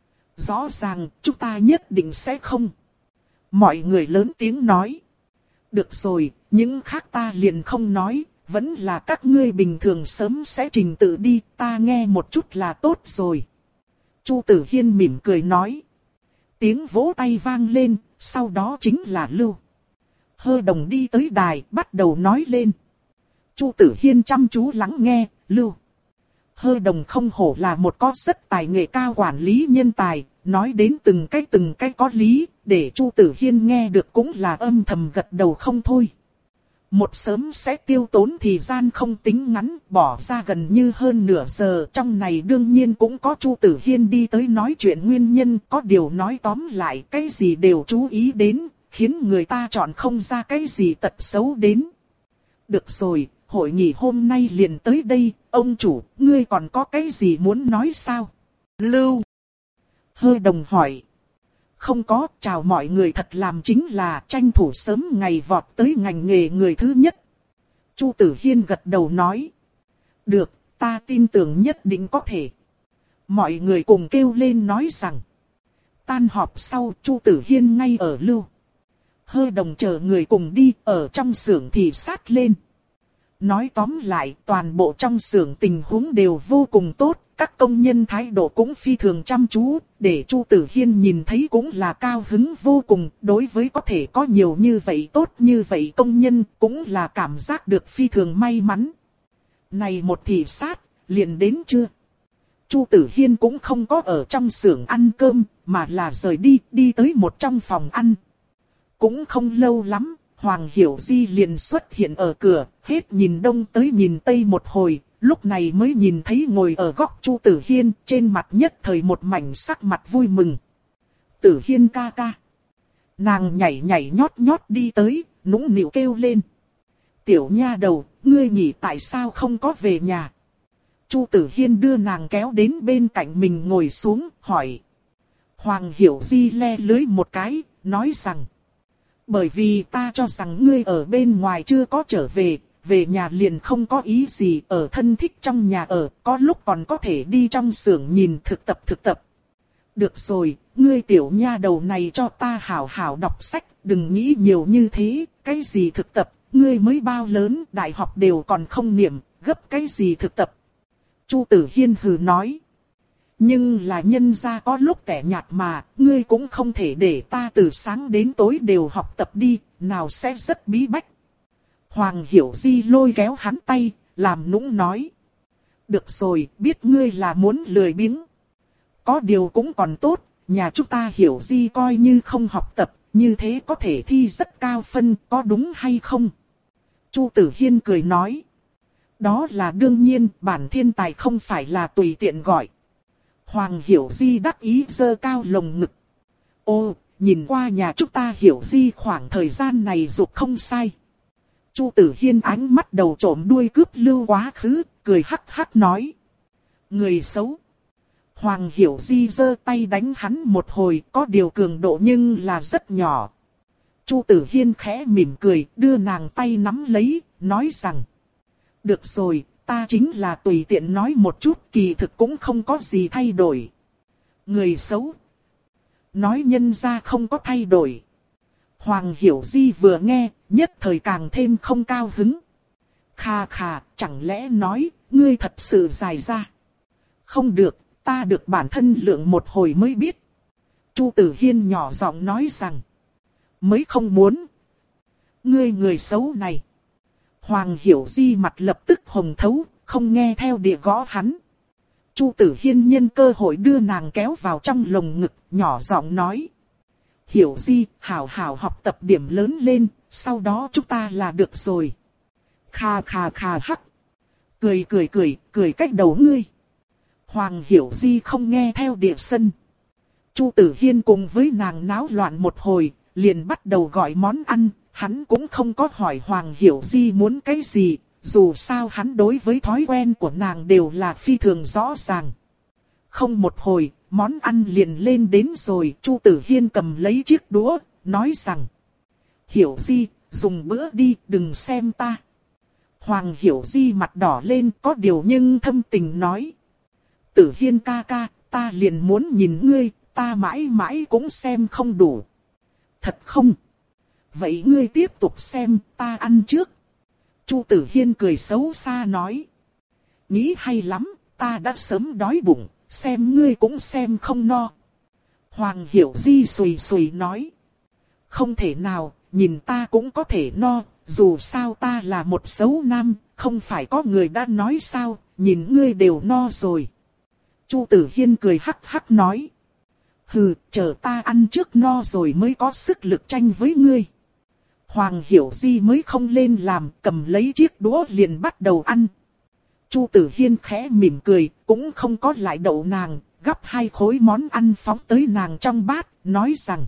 Rõ ràng, chúng ta nhất định sẽ không. Mọi người lớn tiếng nói. Được rồi, những khác ta liền không nói, vẫn là các ngươi bình thường sớm sẽ trình tự đi, ta nghe một chút là tốt rồi. Chu Tử Hiên mỉm cười nói. Tiếng vỗ tay vang lên, sau đó chính là Lưu Hơ Đồng đi tới đài, bắt đầu nói lên. Chu Tử Hiên chăm chú lắng nghe, Lưu Hơ Đồng không hổ là một có rất tài nghệ cao quản lý nhân tài, nói đến từng cái từng cái có lý, để Chu Tử Hiên nghe được cũng là âm thầm gật đầu không thôi. Một sớm sẽ tiêu tốn thời gian không tính ngắn, bỏ ra gần như hơn nửa giờ. Trong này đương nhiên cũng có Chu Tử Hiên đi tới nói chuyện nguyên nhân, có điều nói tóm lại cái gì đều chú ý đến, khiến người ta chọn không ra cái gì tật xấu đến. Được rồi, hội nghị hôm nay liền tới đây, ông chủ, ngươi còn có cái gì muốn nói sao? Lưu Hơ Đồng hỏi. Không có, chào mọi người, thật làm chính là tranh thủ sớm ngày vọt tới ngành nghề người thứ nhất. Chu Tử Hiên gật đầu nói. Được, ta tin tưởng nhất định có thể. Mọi người cùng kêu lên nói rằng. Tan họp sau, Chu Tử Hiên ngay ở Lưu Hơ Đồng chờ người cùng đi, ở trong xưởng thì sát lên. Nói tóm lại, toàn bộ trong xưởng tình huống đều vô cùng tốt, các công nhân thái độ cũng phi thường chăm chú, để Chu Tử Hiên nhìn thấy cũng là cao hứng vô cùng, đối với có thể có nhiều như vậy tốt như vậy công nhân, cũng là cảm giác được phi thường may mắn. Này một thị sát, liền đến chưa? Chu Tử Hiên cũng không có ở trong xưởng ăn cơm, mà là rời đi, đi tới một trong phòng ăn. Cũng không lâu lắm, Hoàng Hiểu Di liền xuất hiện ở cửa, hết nhìn đông tới nhìn tây một hồi, lúc này mới nhìn thấy ngồi ở góc Chu Tử Hiên, trên mặt nhất thời một mảnh sắc mặt vui mừng. Tử Hiên ca ca. Nàng nhảy nhảy nhót nhót đi tới, nũng nịu kêu lên. Tiểu nha đầu, ngươi nhỉ tại sao không có về nhà? Chu Tử Hiên đưa nàng kéo đến bên cạnh mình ngồi xuống, hỏi. Hoàng Hiểu Di le lưới một cái, nói rằng. Bởi vì ta cho rằng ngươi ở bên ngoài chưa có trở về, về nhà liền không có ý gì, ở thân thích trong nhà ở, có lúc còn có thể đi trong xưởng nhìn thực tập thực tập. Được rồi, ngươi tiểu nha đầu này cho ta hảo hảo đọc sách, đừng nghĩ nhiều như thế, cái gì thực tập, ngươi mới bao lớn, đại học đều còn không niệm, gấp cái gì thực tập. Chu Tử Hiên hừ nói. Nhưng là nhân gia có lúc tẻ nhạt mà, ngươi cũng không thể để ta từ sáng đến tối đều học tập đi, nào sẽ rất bí bách. Hoàng Hiểu Di lôi kéo hắn tay, làm nũng nói. Được rồi, biết ngươi là muốn lười biếng. Có điều cũng còn tốt, nhà chúng ta Hiểu Di coi như không học tập, như thế có thể thi rất cao phân, có đúng hay không? Chu Tử Hiên cười nói. Đó là đương nhiên, bản thiên tài không phải là tùy tiện gọi. Hoàng Hiểu Di đắc ý giơ cao lồng ngực. Ô, nhìn qua nhà chúng ta Hiểu Di khoảng thời gian này dục không sai. Chu Tử Hiên ánh mắt đầu trộm đuôi cướp lưu quá khứ, cười hắc hắc nói. Người xấu. Hoàng Hiểu Di giơ tay đánh hắn một hồi, có điều cường độ nhưng là rất nhỏ. Chu Tử Hiên khẽ mỉm cười, đưa nàng tay nắm lấy, nói rằng. Được rồi, ta chính là tùy tiện nói một chút, kỳ thực cũng không có gì thay đổi. Người xấu. Nói nhân ra không có thay đổi. Hoàng Hiểu Di vừa nghe, nhất thời càng thêm không cao hứng. Khà khà, chẳng lẽ nói, ngươi thật sự dài ra. Không được, ta được bản thân lượng một hồi mới biết. Chu Tử Hiên nhỏ giọng nói rằng. Mới không muốn. Ngươi người xấu này. Hoàng Hiểu Di mặt lập tức hồng thấu, không nghe theo địa gõ hắn. Chu Tử Hiên nhân cơ hội đưa nàng kéo vào trong lồng ngực, nhỏ giọng nói. Hiểu Di, hảo hảo học tập điểm lớn lên, sau đó chúng ta là được rồi. Kha kha kha hắc. Cười cười cười, cười cách đầu ngươi. Hoàng Hiểu Di không nghe theo địa sân. Chu Tử Hiên cùng với nàng náo loạn một hồi, liền bắt đầu gọi món ăn. Hắn cũng không có hỏi Hoàng Hiểu Di muốn cái gì, dù sao hắn đối với thói quen của nàng đều là phi thường rõ ràng. Không một hồi, món ăn liền lên đến rồi, Chu Tử Hiên cầm lấy chiếc đũa, nói rằng. Hiểu Di, dùng bữa đi, đừng xem ta. Hoàng Hiểu Di mặt đỏ lên, có điều nhưng thâm tình nói. Tử Hiên ca ca, ta liền muốn nhìn ngươi, ta mãi mãi cũng xem không đủ. Thật không? Vậy ngươi tiếp tục xem, ta ăn trước. Chu Tử Hiên cười xấu xa nói. Nghĩ hay lắm, ta đã sớm đói bụng, xem ngươi cũng xem không no. Hoàng Hiểu Di sùi sùi nói. Không thể nào, nhìn ta cũng có thể no, dù sao ta là một xấu nam, không phải có người đã nói sao, nhìn ngươi đều no rồi. Chu Tử Hiên cười hắc hắc nói. Hừ, chờ ta ăn trước no rồi mới có sức lực tranh với ngươi. Hoàng Hiểu Di mới không lên làm, cầm lấy chiếc đũa liền bắt đầu ăn. Chu Tử Hiên khẽ mỉm cười, cũng không có lại đậu nàng, gắp hai khối món ăn phóng tới nàng trong bát, nói rằng.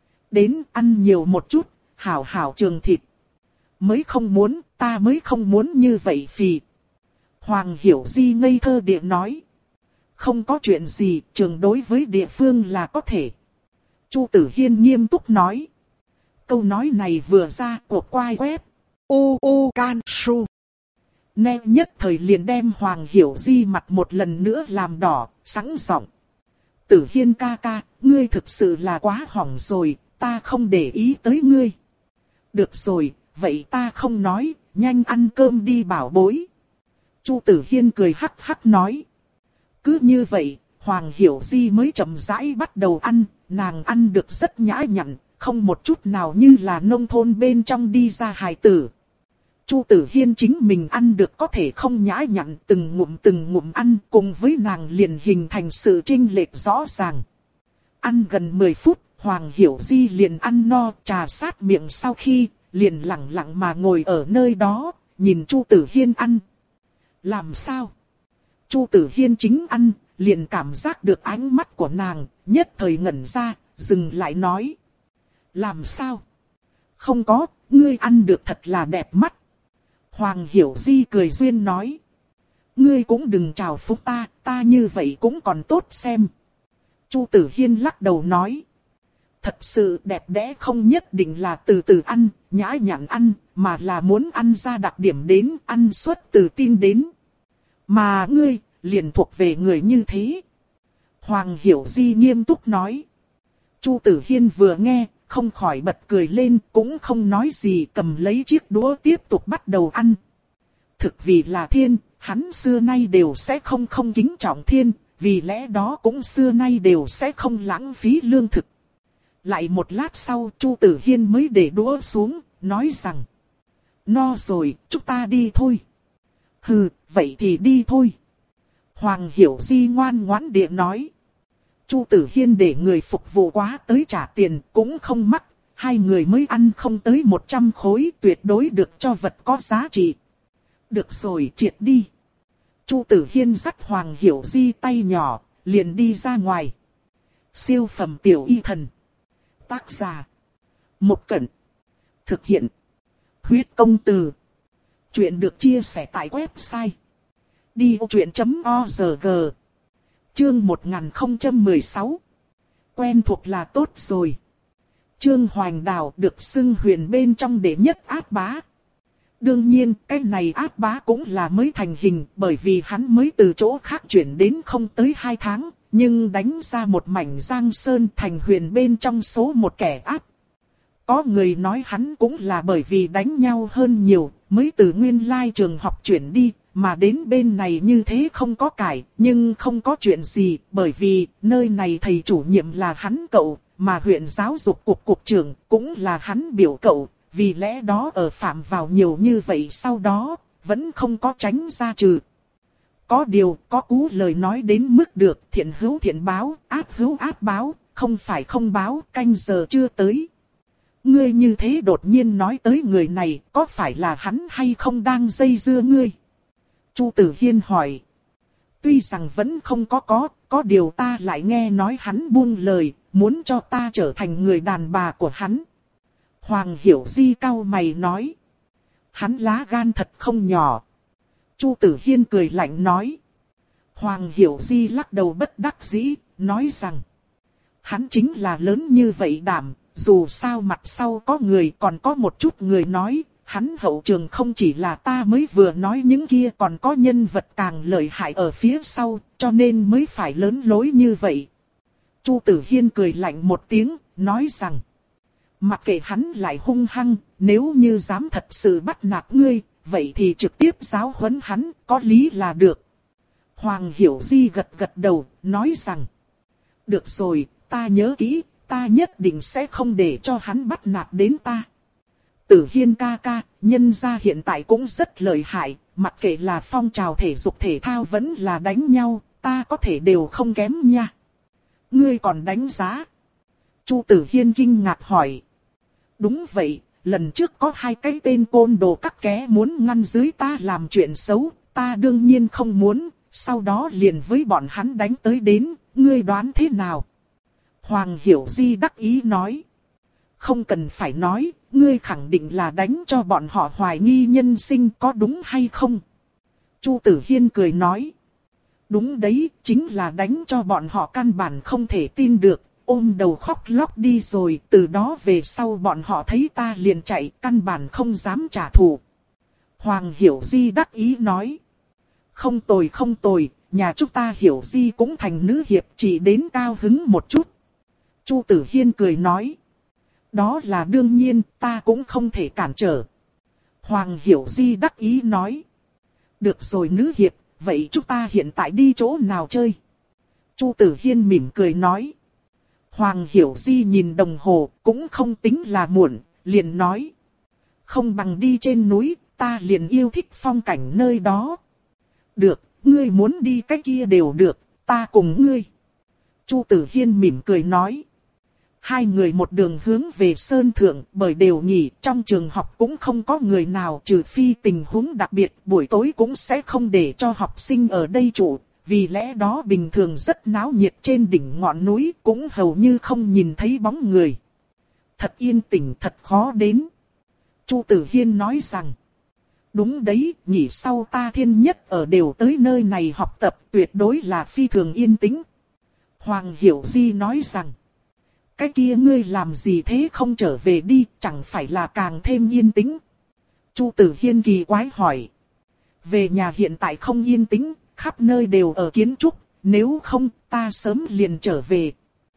Đến ăn nhiều một chút, hảo hảo trường thịt. Mới không muốn, ta mới không muốn như vậy phì. Hoàng Hiểu Di ngây thơ địa nói. Không có chuyện gì, trường đối với địa phương là có thể. Chu Tử Hiên nghiêm túc nói. Câu nói này vừa ra của quai web. U U Can Su. Nè nhất thời liền đem Hoàng Hiểu Di mặt một lần nữa làm đỏ, sẵn giọng. Tử Hiên ca ca, ngươi thực sự là quá hỏng rồi, ta không để ý tới ngươi. Được rồi, vậy ta không nói, nhanh ăn cơm đi bảo bối. Chu Tử Hiên cười hắc hắc nói. Cứ như vậy, Hoàng Hiểu Di mới chậm rãi bắt đầu ăn, nàng ăn được rất nhã nhặn, không một chút nào như là nông thôn bên trong đi ra hài tử. Chu Tử Hiên chính mình ăn được có thể không nhã nhặn, từng ngụm từng ngụm ăn, cùng với nàng liền hình thành sự chênh lệch rõ ràng. Ăn gần mười phút, Hoàng Hiểu Di liền ăn no, trà sát miệng sau khi, liền lặng lặng mà ngồi ở nơi đó, nhìn Chu Tử Hiên ăn. Làm sao? Chu Tử Hiên chính ăn, liền cảm giác được ánh mắt của nàng, nhất thời ngẩn ra, dừng lại nói. Làm sao? Không có, ngươi ăn được thật là đẹp mắt. Hoàng Hiểu Di cười duyên nói. Ngươi cũng đừng chào phúc ta, ta như vậy cũng còn tốt xem. Chu Tử Hiên lắc đầu nói. Thật sự đẹp đẽ không nhất định là từ từ ăn, nhã nhặn ăn, mà là muốn ăn ra đặc điểm đến, ăn xuất từ tin đến. Mà ngươi, liền thuộc về người như thế. Hoàng Hiểu Di nghiêm túc nói. Chu Tử Hiên vừa nghe, không khỏi bật cười lên, cũng không nói gì, cầm lấy chiếc đũa tiếp tục bắt đầu ăn. Thực vì là thiên, hắn xưa nay đều sẽ không không kính trọng thiên, vì lẽ đó cũng xưa nay đều sẽ không lãng phí lương thực. Lại một lát sau, Chu Tử Hiên mới để đũa xuống, nói rằng. No rồi, chúng ta đi thôi. Hừ, vậy thì đi thôi. Hoàng Hiểu Di ngoan ngoãn địa nói. Chu Tử Hiên để người phục vụ quá tới trả tiền cũng không mắc, hai người mới ăn không tới một trăm khối, tuyệt đối được cho vật có giá trị. Được rồi, triệt đi. Chu Tử Hiên dắt Hoàng Hiểu Di tay nhỏ, liền đi ra ngoài. Siêu phẩm tiểu y thần. Tác giả. Một Cẩn. Thực hiện. Huyết công từ. Chuyện được chia sẻ tại website. đi ô chuyện chấm org. Chương một nghìn không trăm mười sáu. Quen thuộc là tốt rồi. Trương Hoành Đào được xưng huyền bên trong đệ nhất ác bá. Đương nhiên, cái này ác bá cũng là mới thành hình, bởi vì hắn mới từ chỗ khác chuyển đến không tới hai tháng, nhưng đánh ra một mảnh giang sơn thành huyền bên trong số một kẻ ác. Có người nói hắn cũng là bởi vì đánh nhau hơn nhiều, mới từ nguyên lai trường học chuyển đi, mà đến bên này như thế không có cải, nhưng không có chuyện gì, bởi vì nơi này thầy chủ nhiệm là hắn cậu, mà huyện giáo dục cục cục trưởng cũng là hắn biểu cậu, vì lẽ đó ở phạm vào nhiều như vậy sau đó, vẫn không có tránh ra trừ. Có điều, có cú lời nói đến mức được, thiện hữu thiện báo, ác hữu ác báo, không phải không báo, canh giờ chưa tới. Ngươi như thế đột nhiên nói tới người này, có phải là hắn hay không đang dây dưa ngươi? Chu Tử Hiên hỏi. Tuy rằng vẫn không có có, có điều ta lại nghe nói hắn buông lời, muốn cho ta trở thành người đàn bà của hắn. Hoàng Hiểu Di cau mày nói. Hắn lá gan thật không nhỏ. Chu Tử Hiên cười lạnh nói. Hoàng Hiểu Di lắc đầu bất đắc dĩ, nói rằng. Hắn chính là lớn như vậy đảm, dù sao mặt sau có người còn có một chút người nói. Hắn hậu trường không chỉ là ta mới vừa nói những kia, còn có nhân vật càng lợi hại ở phía sau, cho nên mới phải lớn lối như vậy. Chu Tử Hiên cười lạnh một tiếng, nói rằng. Mặc kệ hắn lại hung hăng, nếu như dám thật sự bắt nạt ngươi, vậy thì trực tiếp giáo huấn hắn, có lý là được. Hoàng Hiểu Di gật gật đầu, nói rằng. Được rồi, ta nhớ kỹ, ta nhất định sẽ không để cho hắn bắt nạt đến ta. Tử Hiên ca ca, nhân gia hiện tại cũng rất lợi hại, mặc kệ là phong trào thể dục thể thao vẫn là đánh nhau, ta có thể đều không kém nha. Ngươi còn đánh giá? Chu Tử Hiên kinh ngạc hỏi. Đúng vậy, lần trước có hai cái tên côn đồ các ké muốn ngăn dưới ta làm chuyện xấu, ta đương nhiên không muốn, sau đó liền với bọn hắn đánh tới đến, ngươi đoán thế nào? Hoàng Hiểu Di đắc ý nói. Không cần phải nói, ngươi khẳng định là đánh cho bọn họ hoài nghi nhân sinh, có đúng hay không? Chu Tử Hiên cười nói. Đúng đấy, chính là đánh cho bọn họ căn bản không thể tin được, ôm đầu khóc lóc đi rồi, từ đó về sau bọn họ thấy ta liền chạy, căn bản không dám trả thù. Hoàng Hiểu Di đắc ý nói. Không tồi không tồi, nhà chúng ta Hiểu Di cũng thành nữ hiệp, chỉ đến cao hứng một chút. Chu Tử Hiên cười nói. Đó là đương nhiên, ta cũng không thể cản trở. Hoàng Hiểu Di đắc ý nói. Được rồi nữ hiệp, vậy chúng ta hiện tại đi chỗ nào chơi? Chu Tử Hiên mỉm cười nói. Hoàng Hiểu Di nhìn đồng hồ, cũng không tính là muộn, liền nói. Không bằng đi trên núi, ta liền yêu thích phong cảnh nơi đó. Được, ngươi muốn đi cái kia đều được, ta cùng ngươi. Chu Tử Hiên mỉm cười nói. Hai người một đường hướng về sơn thượng, bởi đều nghỉ, trong trường học cũng không có người nào, trừ phi tình huống đặc biệt, buổi tối cũng sẽ không để cho học sinh ở đây trụ, vì lẽ đó bình thường rất náo nhiệt trên đỉnh ngọn núi, cũng hầu như không nhìn thấy bóng người. Thật yên tĩnh, thật khó đến. Chu Tử Hiên nói rằng, đúng đấy, nghỉ sau ta thiên nhất ở đều tới nơi này học tập, tuyệt đối là phi thường yên tĩnh. Hoàng Hiểu Di nói rằng, cái kia ngươi làm gì thế không trở về đi, chẳng phải là càng thêm yên tĩnh. Chu Tử Hiên kỳ quái hỏi. Về nhà hiện tại không yên tĩnh, khắp nơi đều ở kiến trúc, nếu không ta sớm liền trở về.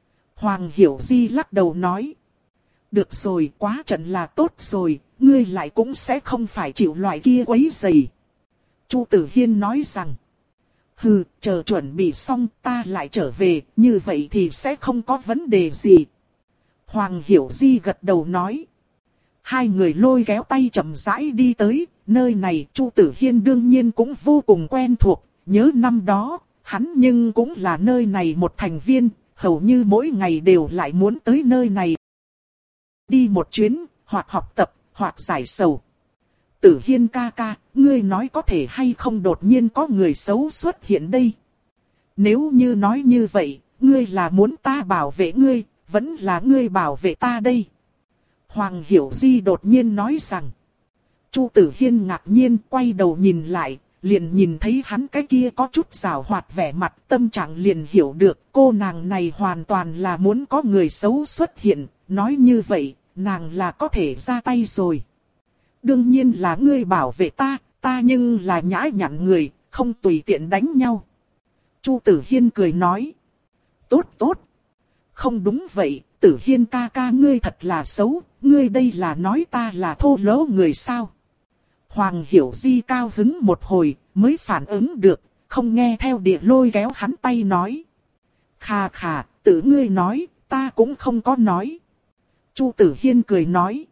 Hoàng Hiểu Di lắc đầu nói. Được rồi, quá trận là tốt rồi, ngươi lại cũng sẽ không phải chịu loại kia quấy rầy. Chu Tử Hiên nói rằng. Hừ, chờ chuẩn bị xong ta lại trở về, như vậy thì sẽ không có vấn đề gì. Hoàng Hiểu Di gật đầu nói. Hai người lôi kéo tay chậm rãi đi tới, nơi này Chu Tử Hiên đương nhiên cũng vô cùng quen thuộc, nhớ năm đó, hắn nhưng cũng là nơi này một thành viên, hầu như mỗi ngày đều lại muốn tới nơi này. Đi một chuyến, hoặc học tập, hoặc giải sầu. Tử Hiên ca ca, ngươi nói có thể hay không đột nhiên có người xấu xuất hiện đây? Nếu như nói như vậy, ngươi là muốn ta bảo vệ ngươi, vẫn là ngươi bảo vệ ta đây? Hoàng Hiểu Di đột nhiên nói rằng. Chu Tử Hiên ngạc nhiên quay đầu nhìn lại, liền nhìn thấy hắn cái kia có chút giảo hoạt vẻ mặt, tâm trạng liền hiểu được cô nàng này hoàn toàn là muốn có người xấu xuất hiện, nói như vậy, nàng là có thể ra tay rồi. Đương nhiên là ngươi bảo vệ ta, ta nhưng là nhã nhặn người, không tùy tiện đánh nhau. Chu Tử Hiên cười nói. Tốt tốt. Không đúng vậy, Tử Hiên ca ca ngươi thật là xấu, ngươi đây là nói ta là thô lỗ người sao? Hoàng Hiểu Di cao hứng một hồi, mới phản ứng được, không nghe theo địa lôi kéo hắn tay nói. Khà khà, tự ngươi nói, ta cũng không có nói. Chu Tử Hiên cười nói.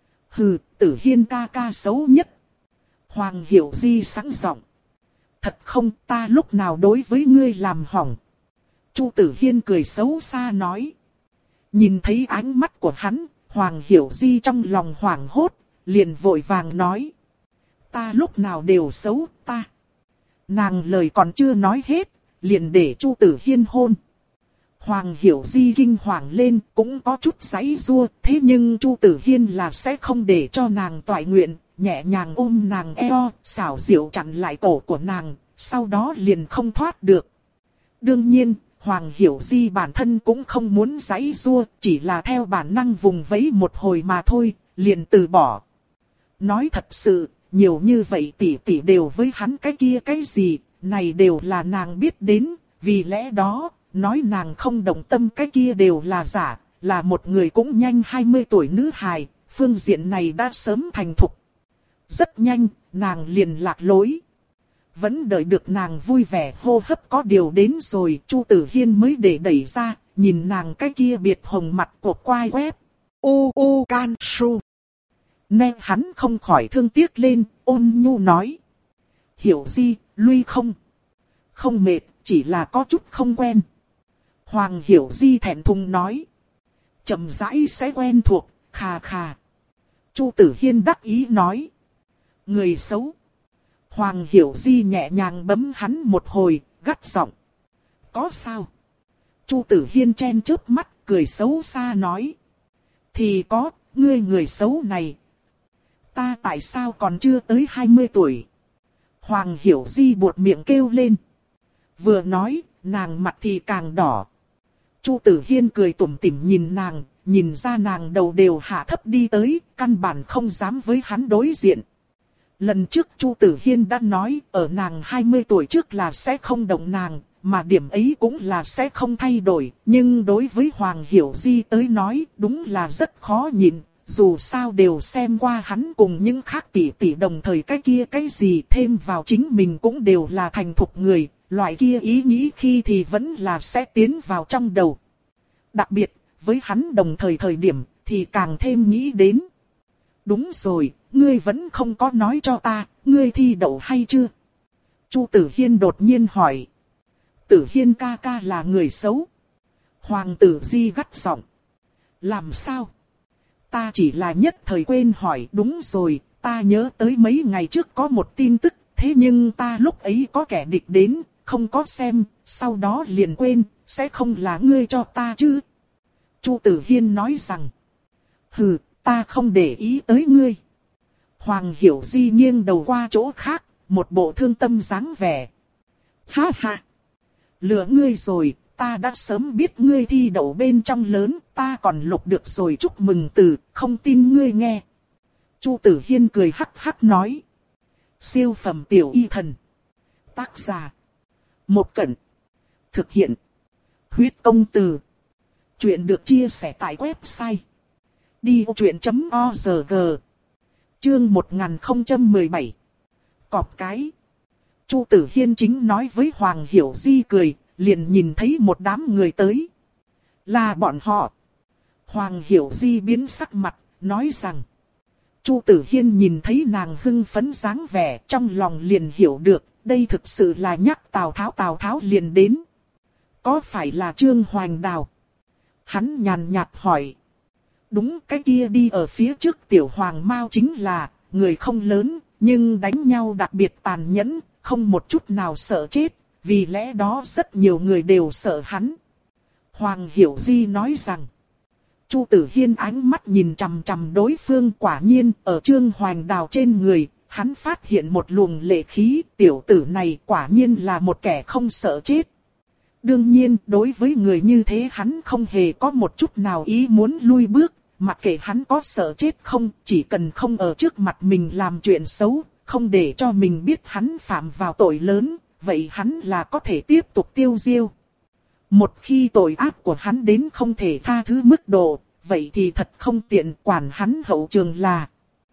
Hừ, Tử Hiên ca ca xấu nhất. Hoàng Hiểu Di sẵn giọng. Thật không, ta lúc nào đối với ngươi làm hỏng. Chu Tử Hiên cười xấu xa nói. Nhìn thấy ánh mắt của hắn, Hoàng Hiểu Di trong lòng hoảng hốt, liền vội vàng nói. Ta lúc nào đều xấu, ta. Nàng lời còn chưa nói hết, liền để Chu Tử Hiên hôn. Hoàng Hiểu Di kinh hoàng lên, cũng có chút giãy giụa, thế nhưng Chu Tử Hiên là sẽ không để cho nàng toại nguyện, nhẹ nhàng ôm nàng eo, xảo diệu chặn lại cổ của nàng, sau đó liền không thoát được. Đương nhiên, Hoàng Hiểu Di bản thân cũng không muốn giãy giụa, chỉ là theo bản năng vùng vẫy một hồi mà thôi, liền từ bỏ. Nói thật sự, nhiều như vậy tỷ tỷ đều với hắn cái kia cái gì, này đều là nàng biết đến, vì lẽ đó, nói nàng không động tâm cái kia đều là giả, là một người cũng nhanh hai mươi tuổi nữ hài, phương diện này đã sớm thành thục. Rất nhanh, nàng liền lạc lối. Vẫn đợi được nàng vui vẻ hô hấp có điều đến rồi, Chu Tử Hiên mới để đẩy ra, nhìn nàng cái kia biệt hồng mặt của quai quét. U u can su. Nè hắn không khỏi thương tiếc lên, ôn nhu nói. Hiểu Di, lui không? Không mệt, chỉ là có chút không quen. Hoàng Hiểu Di thẹn thùng nói. Chậm rãi sẽ quen thuộc, khà khà. Chu Tử Hiên đắc ý nói. Người xấu. Hoàng Hiểu Di nhẹ nhàng bấm hắn một hồi, gắt giọng. Có sao? Chu Tử Hiên chen chớp mắt, cười xấu xa nói. Thì có, ngươi người xấu này. Ta tại sao còn chưa tới hai mươi tuổi? Hoàng Hiểu Di buột miệng kêu lên. Vừa nói, nàng mặt thì càng đỏ. Chu Tử Hiên cười tủm tỉm nhìn nàng, nhìn ra nàng đầu đều hạ thấp đi tới, căn bản không dám với hắn đối diện. Lần trước Chu Tử Hiên đã nói, ở nàng hai mươi tuổi trước là sẽ không động nàng, mà điểm ấy cũng là sẽ không thay đổi. Nhưng đối với Hoàng Hiểu Di tới nói, đúng là rất khó nhịn. Dù sao đều xem qua hắn cùng những khác tỷ tỷ đồng thời cái kia cái gì thêm vào chính mình cũng đều là thành thục người, loại kia ý nghĩ khi thì vẫn là sẽ tiến vào trong đầu. Đặc biệt, với hắn đồng thời thời điểm thì càng thêm nghĩ đến. Đúng rồi, ngươi vẫn không có nói cho ta, ngươi thi đậu hay chưa? Chu Tử Hiên đột nhiên hỏi. Tử Hiên ca ca là người xấu. Hoàng tử Di gắt giọng. Làm sao? Ta chỉ là nhất thời quên hỏi. Đúng rồi, ta nhớ tới mấy ngày trước có một tin tức, thế nhưng ta lúc ấy có kẻ địch đến, không có xem, sau đó liền quên, sẽ không là ngươi cho ta chứ? Chu Tử Hiên nói rằng. Hừ, ta không để ý tới ngươi. Hoàng Hiểu Di nghiêng đầu qua chỗ khác, một bộ thương tâm dáng vẻ. Ha ha! Lừa ngươi rồi, ta đã sớm biết ngươi thi đậu bên trong lớn, ta còn lục được rồi chúc mừng từ, không tin ngươi nghe. Chu Tử Hiên cười hắc hắc nói. Siêu phẩm tiểu y thần. Tác giả. Một Cẩn. Thực hiện. Huyết công từ. Chuyện được chia sẻ tại website. đi vô chuyện chấm org. Chương một nghìn không trăm mười bảy. Cọp cái. Chu Tử Hiên chính nói với Hoàng Hiểu Di cười, liền nhìn thấy một đám người tới. Là bọn họ. Hoàng Hiểu Di biến sắc mặt, nói rằng. Chu Tử Hiên nhìn thấy nàng hưng phấn dáng vẻ, trong lòng liền hiểu được, đây thực sự là nhắc Tào Tháo Tào Tháo liền đến. Có phải là Trương Hoành Đào? Hắn nhàn nhạt hỏi. Đúng, cái kia đi ở phía trước tiểu hoàng mao chính là, người không lớn, nhưng đánh nhau đặc biệt tàn nhẫn, không một chút nào sợ chết, vì lẽ đó rất nhiều người đều sợ hắn. Hoàng Hiểu Di nói rằng. Chu Tử Hiên ánh mắt nhìn chằm chằm đối phương, quả nhiên ở Trương Hoành Đào trên người, hắn phát hiện một luồng lệ khí, tiểu tử này quả nhiên là một kẻ không sợ chết. Đương nhiên, đối với người như thế hắn không hề có một chút nào ý muốn lui bước, mặc kệ hắn có sợ chết không, chỉ cần không ở trước mặt mình làm chuyện xấu, không để cho mình biết hắn phạm vào tội lớn, vậy hắn là có thể tiếp tục tiêu diêu. Một khi tội ác của hắn đến không thể tha thứ mức độ, vậy thì thật không tiện quản hắn hậu trường là.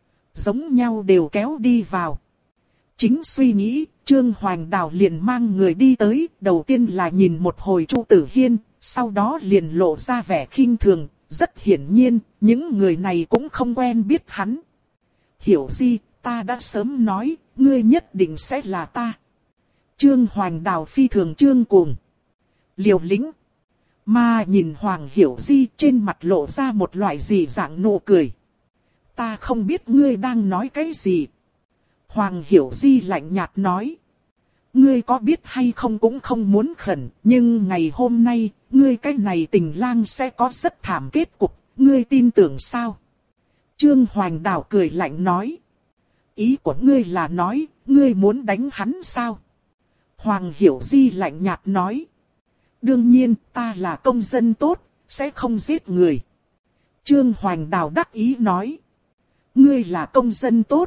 Giống nhau đều kéo đi vào. Chính suy nghĩ, Trương Hoành Đào liền mang người đi tới, đầu tiên là nhìn một hồi Chu Tử Hiên, sau đó liền lộ ra vẻ khinh thường, rất hiển nhiên, những người này cũng không quen biết hắn. Hiểu Di, ta đã sớm nói, ngươi nhất định sẽ là ta. Trương Hoành Đào phi thường trương cuồng. Liều lĩnh. Mà nhìn Hoàng Hiểu Di trên mặt lộ ra một loại dị dạng nụ cười. Ta không biết ngươi đang nói cái gì. Hoàng Hiểu Di lạnh nhạt nói. Ngươi có biết hay không cũng không muốn khẩn, nhưng ngày hôm nay, ngươi cái này tình lang sẽ có rất thảm kết cục, ngươi tin tưởng sao? Trương Hoành Đào cười lạnh nói. Ý của ngươi là nói, ngươi muốn đánh hắn sao? Hoàng Hiểu Di lạnh nhạt nói. Đương nhiên, ta là công dân tốt, sẽ không giết người. Trương Hoành Đào đắc ý nói. Ngươi là công dân tốt.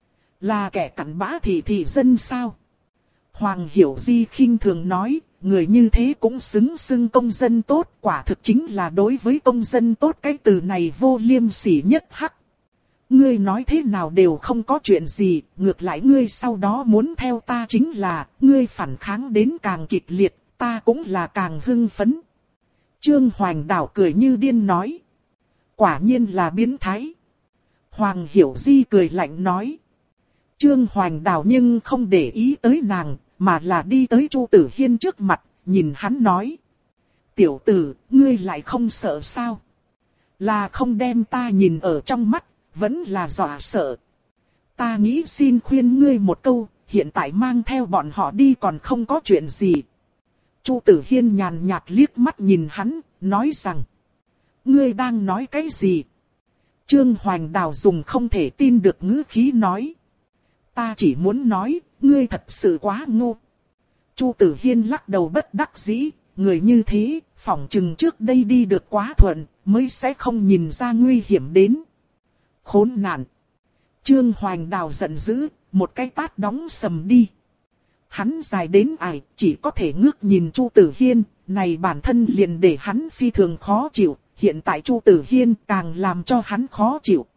Là kẻ cặn bã thì thị dân sao? Hoàng Hiểu Di khinh thường nói, người như thế cũng xứng xưng công dân tốt, quả thực chính là đối với công dân tốt cái từ này vô liêm sỉ nhất hắc. Ngươi nói thế nào đều không có chuyện gì, ngược lại ngươi sau đó muốn theo ta chính là, ngươi phản kháng đến càng kịch liệt, ta cũng là càng hưng phấn. Trương Hoành Đào cười như điên nói. Quả nhiên là biến thái. Hoàng Hiểu Di cười lạnh nói. Trương Hoành Đào nhưng không để ý tới nàng, mà là đi tới Chu Tử Hiên trước mặt, nhìn hắn nói. Tiểu tử, ngươi lại không sợ sao? Là không đem ta nhìn ở trong mắt, vẫn là dọa sợ. Ta nghĩ xin khuyên ngươi một câu, hiện tại mang theo bọn họ đi còn không có chuyện gì. Chu Tử Hiên nhàn nhạt liếc mắt nhìn hắn, nói rằng. Ngươi đang nói cái gì? Trương Hoành Đào dùng không thể tin được ngữ khí nói. Ta chỉ muốn nói, ngươi thật sự quá ngu. Chu Tử Hiên lắc đầu bất đắc dĩ, người như thế, phỏng chừng trước đây đi được quá thuận, mới sẽ không nhìn ra nguy hiểm đến. Khốn nạn. Trương Hoành Đào giận dữ, một cái tát đóng sầm đi. Hắn dài đến ải, chỉ có thể ngước nhìn Chu Tử Hiên, này bản thân liền để hắn phi thường khó chịu, hiện tại Chu Tử Hiên càng làm cho hắn khó chịu.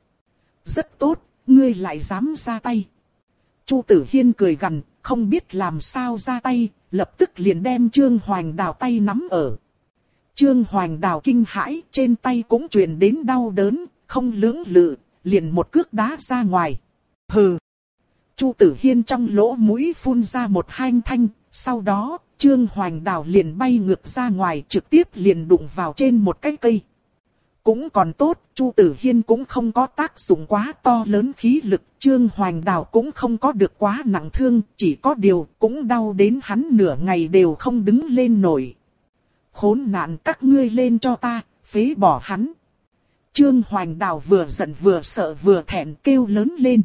Rất tốt, ngươi lại dám ra tay. Chu Tử Hiên cười gằn, không biết làm sao ra tay, lập tức liền đem Trương Hoành Đào tay nắm ở. Trương Hoành Đào kinh hãi, trên tay cũng truyền đến đau đớn, không lưỡng lự, liền một cước đá ra ngoài. Hừ. Chu Tử Hiên trong lỗ mũi phun ra một hanh thanh, sau đó, Trương Hoành Đào liền bay ngược ra ngoài, trực tiếp liền đụng vào trên một cái cây. Cũng còn tốt, Chu Tử Hiên cũng không có tác dụng quá to lớn khí lực, Trương Hoành Đào cũng không có được quá nặng thương, chỉ có điều cũng đau đến hắn nửa ngày đều không đứng lên nổi. Khốn nạn, các ngươi lên cho ta, phế bỏ hắn. Trương Hoành Đào vừa giận vừa sợ vừa thẹn kêu lớn lên.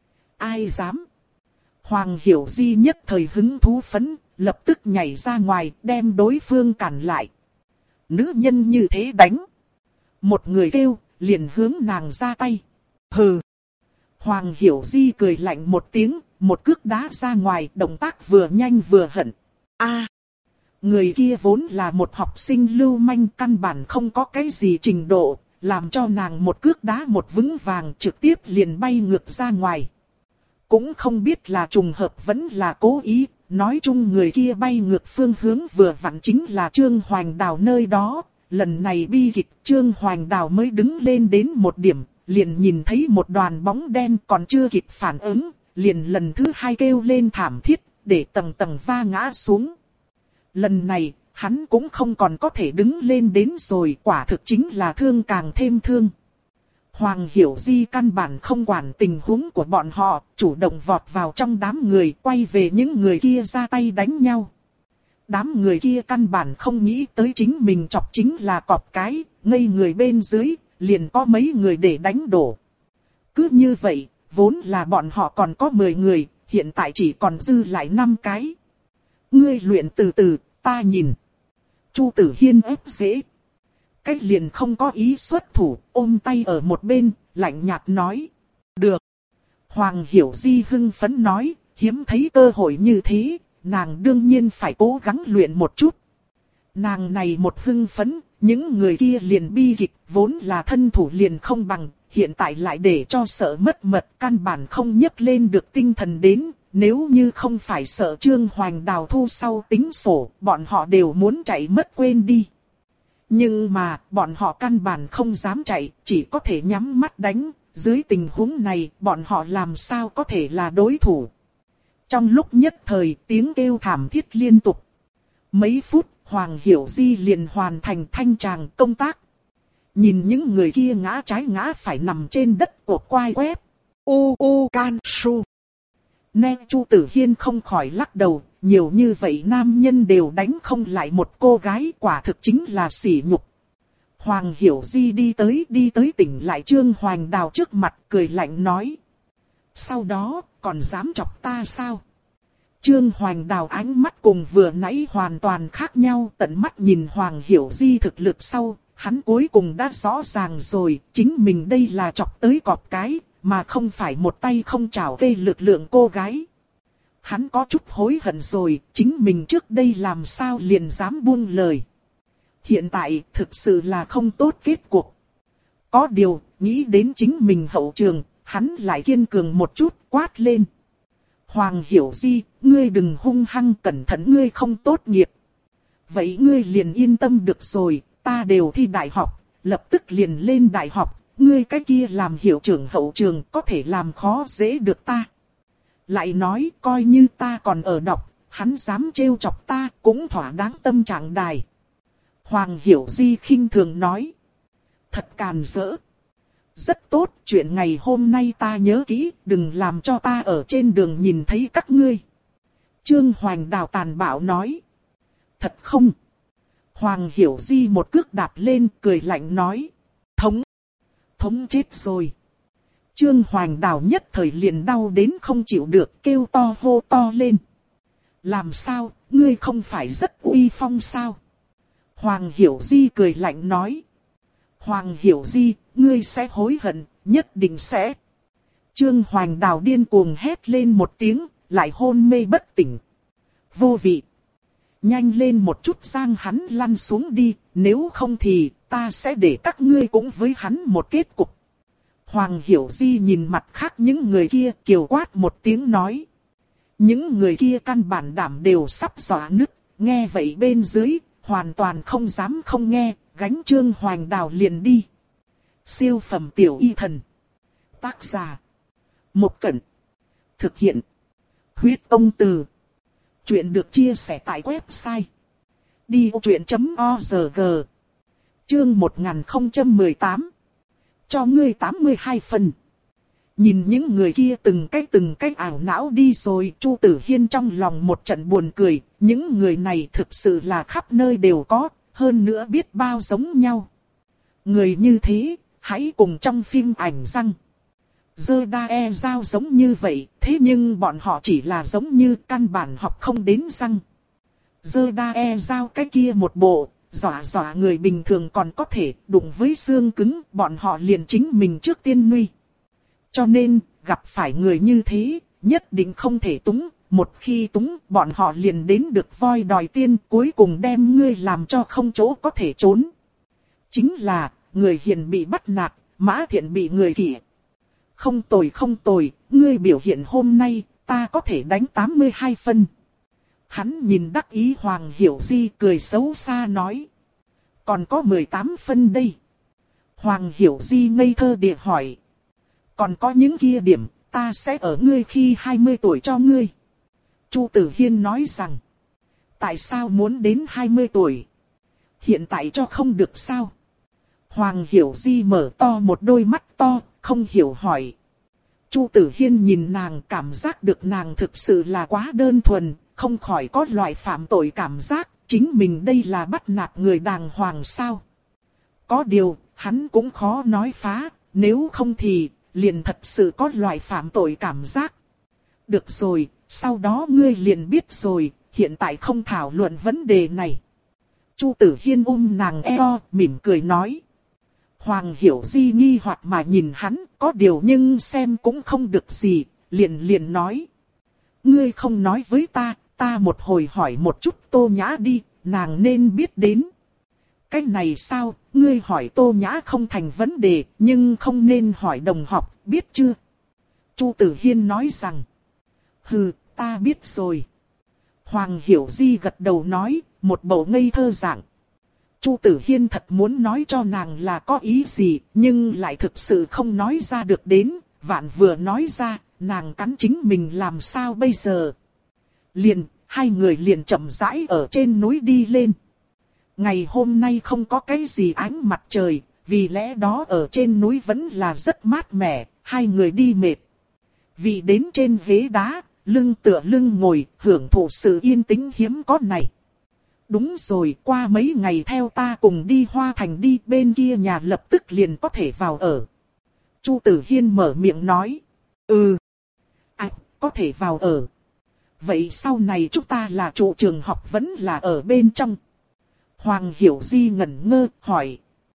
Ai dám? Hoàng Hiểu Di nhất thời hứng thú phấn, lập tức nhảy ra ngoài đem đối phương cản lại. Nữ nhân như thế đánh. Một người kêu, liền hướng nàng ra tay. Hừ. Hoàng Hiểu Di cười lạnh một tiếng, một cước đá ra ngoài, động tác vừa nhanh vừa hận. A, người kia vốn là một học sinh lưu manh, căn bản không có cái gì trình độ, làm cho nàng một cước đá một vững vàng, trực tiếp liền bay ngược ra ngoài. Cũng không biết là trùng hợp vẫn là cố ý, nói chung người kia bay ngược phương hướng vừa vặn chính là Trương Hoành Đào nơi đó. Lần này bi kịch Trương Hoành Đào mới đứng lên đến một điểm, liền nhìn thấy một đoàn bóng đen còn chưa kịp phản ứng, liền lần thứ hai kêu lên thảm thiết, để tầng tầng va ngã xuống. Lần này, hắn cũng không còn có thể đứng lên đến rồi, quả thực chính là thương càng thêm thương. Hoàng Hiểu Di căn bản không quản tình huống của bọn họ, chủ động vọt vào trong đám người, quay về những người kia ra tay đánh nhau. Đám người kia căn bản không nghĩ tới chính mình chọc chính là cọp cái, ngây người bên dưới, liền có mấy người để đánh đổ. Cứ như vậy, vốn là bọn họ còn có mười người, hiện tại chỉ còn dư lại năm cái. Ngươi luyện từ từ, ta nhìn. Chu Tử Hiên ép dễ. Cách liền không có ý xuất thủ, ôm tay ở một bên, lạnh nhạt nói. Được. Hoàng Hiểu Di hưng phấn nói, hiếm thấy cơ hội như thế, nàng đương nhiên phải cố gắng luyện một chút. Nàng này một hưng phấn, những người kia liền bi kịch, vốn là thân thủ liền không bằng, hiện tại lại để cho sợ mất mật, căn bản không nhấc lên được tinh thần đến. Nếu như không phải sợ Trương Hoành Đào thu sau tính sổ, bọn họ đều muốn chạy mất quên đi. Nhưng mà, bọn họ căn bản không dám chạy, chỉ có thể nhắm mắt đánh, dưới tình huống này, bọn họ làm sao có thể là đối thủ. Trong lúc nhất thời, tiếng kêu thảm thiết liên tục. Mấy phút, Hoàng Hiểu Di liền hoàn thành thanh tràng công tác. Nhìn những người kia ngã trái ngã phải nằm trên đất của quai quép. U u can su. Nè Chu Tử Hiên không khỏi lắc đầu, nhiều như vậy nam nhân đều đánh không lại một cô gái, quả thực chính là sỉ nhục. Hoàng Hiểu Di đi tới đi tới tỉnh lại Trương Hoành Đào trước mặt, cười lạnh nói. Sau đó, còn dám chọc ta sao? Trương Hoành Đào ánh mắt cùng vừa nãy hoàn toàn khác nhau, tận mắt nhìn Hoàng Hiểu Di thực lực sau, hắn cuối cùng đã rõ ràng rồi, chính mình đây là chọc tới cọp cái, mà không phải một tay không trảo cây lực lượng cô gái. Hắn có chút hối hận rồi, chính mình trước đây làm sao liền dám buông lời. Hiện tại thực sự là không tốt kết cuộc. Có điều, nghĩ đến chính mình hậu trường, hắn lại kiên cường một chút, quát lên. Hoàng Hiểu Di, ngươi đừng hung hăng, cẩn thận ngươi không tốt nghiệp. Vậy ngươi liền yên tâm được rồi, ta đều thi đại học, lập tức liền lên đại học. Ngươi cái kia làm hiệu trưởng hậu trường có thể làm khó dễ được ta. Lại nói coi như ta còn ở đọc, hắn dám trêu chọc ta cũng thỏa đáng tâm trạng đài. Hoàng Hiểu Di khinh thường nói. Thật càn rỡ. Rất tốt, chuyện ngày hôm nay ta nhớ kỹ, đừng làm cho ta ở trên đường nhìn thấy các ngươi. Trương Hoành Đào tàn bạo nói. Thật không? Hoàng Hiểu Di một cước đạp lên cười lạnh nói. Thống. Thống chết rồi. Trương Hoành Đào nhất thời liền đau đến không chịu được, kêu to hô to lên. Làm sao, ngươi không phải rất uy phong sao? Hoàng Hiểu Di cười lạnh nói. Hoàng Hiểu Di, ngươi sẽ hối hận, nhất định sẽ. Trương Hoành Đào điên cuồng hét lên một tiếng, lại hôn mê bất tỉnh. Vô vị. Nhanh lên một chút giang hắn lăn xuống đi, nếu không thì ta sẽ để các ngươi cũng với hắn một kết cục. Hoàng Hiểu Di nhìn mặt khác những người kia kiều quát một tiếng nói. Những người kia căn bản đảm đều sắp dọa nứt, nghe vậy bên dưới, hoàn toàn không dám không nghe, gánh Trương Hoành Đào liền đi. Siêu phẩm tiểu y thần. Tác giả. Một Cẩn. Thực hiện. Huyết Công Từ. Chuyện được chia sẻ tại website đi ô truyện chấm org. Chương một nghìn không trăm mười tám. Cho ngươi tám mươi hai phần. Nhìn những người kia từng cách từng cách ảo não đi rồi, Chu Tử Hiên trong lòng một trận buồn cười, những người này thực sự là khắp nơi đều có, hơn nữa biết bao giống nhau. Người như thế, hãy cùng trong phim ảnh răng. Dơ đa e giao giống như vậy, thế nhưng bọn họ chỉ là giống như căn bản học không đến răng. Dơ đa e giao cái kia một bộ, dọa dọa người bình thường còn có thể đụng với xương cứng, bọn họ liền chính mình trước tiên nuôi. Cho nên, gặp phải người như thế, nhất định không thể túng, một khi túng, bọn họ liền đến được voi đòi tiên, cuối cùng đem ngươi làm cho không chỗ có thể trốn. Chính là, người hiền bị bắt nạt, mã thiện bị người kỵ. Không tồi không tồi, ngươi biểu hiện hôm nay, ta có thể đánh tám mươi hai phân. Hắn nhìn đắc ý Hoàng Hiểu Di cười xấu xa nói. Còn có mười tám phân đây. Hoàng Hiểu Di ngây thơ địa hỏi. Còn có những kia điểm, ta sẽ ở ngươi khi hai mươi tuổi cho ngươi. Chu Tử Hiên nói rằng. Tại sao muốn đến hai mươi tuổi? Hiện tại cho không được sao? Hoàng Hiểu Di mở to một đôi mắt to, không hiểu hỏi. Chu Tử Hiên nhìn nàng, cảm giác được nàng thực sự là quá đơn thuần, không khỏi có loại phạm tội cảm giác, chính mình đây là bắt nạt người đàng hoàng sao? Có điều, hắn cũng khó nói phá, nếu không thì, liền thật sự có loại phạm tội cảm giác. Được rồi, sau đó ngươi liền biết rồi, hiện tại không thảo luận vấn đề này. Chu Tử Hiên ôm nàng eo, mỉm cười nói. Hoàng Hiểu Di nghi hoặc mà nhìn hắn, có điều nhưng xem cũng không được gì, liền liền nói. Ngươi không nói với ta, ta một hồi hỏi một chút Tô Nhã đi, nàng nên biết đến. Cái này sao, ngươi hỏi Tô Nhã không thành vấn đề, nhưng không nên hỏi đồng học, biết chưa? Chu Tử Hiên nói rằng. Hừ, ta biết rồi. Hoàng Hiểu Di gật đầu nói, một bầu ngây thơ dạng. Chu Tử Hiên thật muốn nói cho nàng là có ý gì, nhưng lại thực sự không nói ra được đến, vạn vừa nói ra, nàng cắn chính mình làm sao bây giờ. Liền, hai người liền chậm rãi ở trên núi đi lên. Ngày hôm nay không có cái gì ánh mặt trời, vì lẽ đó ở trên núi vẫn là rất mát mẻ, hai người đi mệt. Vì đến trên ghế đá, lưng tựa lưng ngồi, hưởng thụ sự yên tĩnh hiếm có này. Đúng rồi, qua mấy ngày theo ta cùng đi Hoa Thành đi, bên kia nhà lập tức liền có thể vào ở. Chu Tử Hiên mở miệng nói. Ừ. À, có thể vào ở. Vậy sau này chúng ta là trụ trường học vẫn là ở bên trong? Hoàng Hiểu Di ngẩn ngơ, hỏi.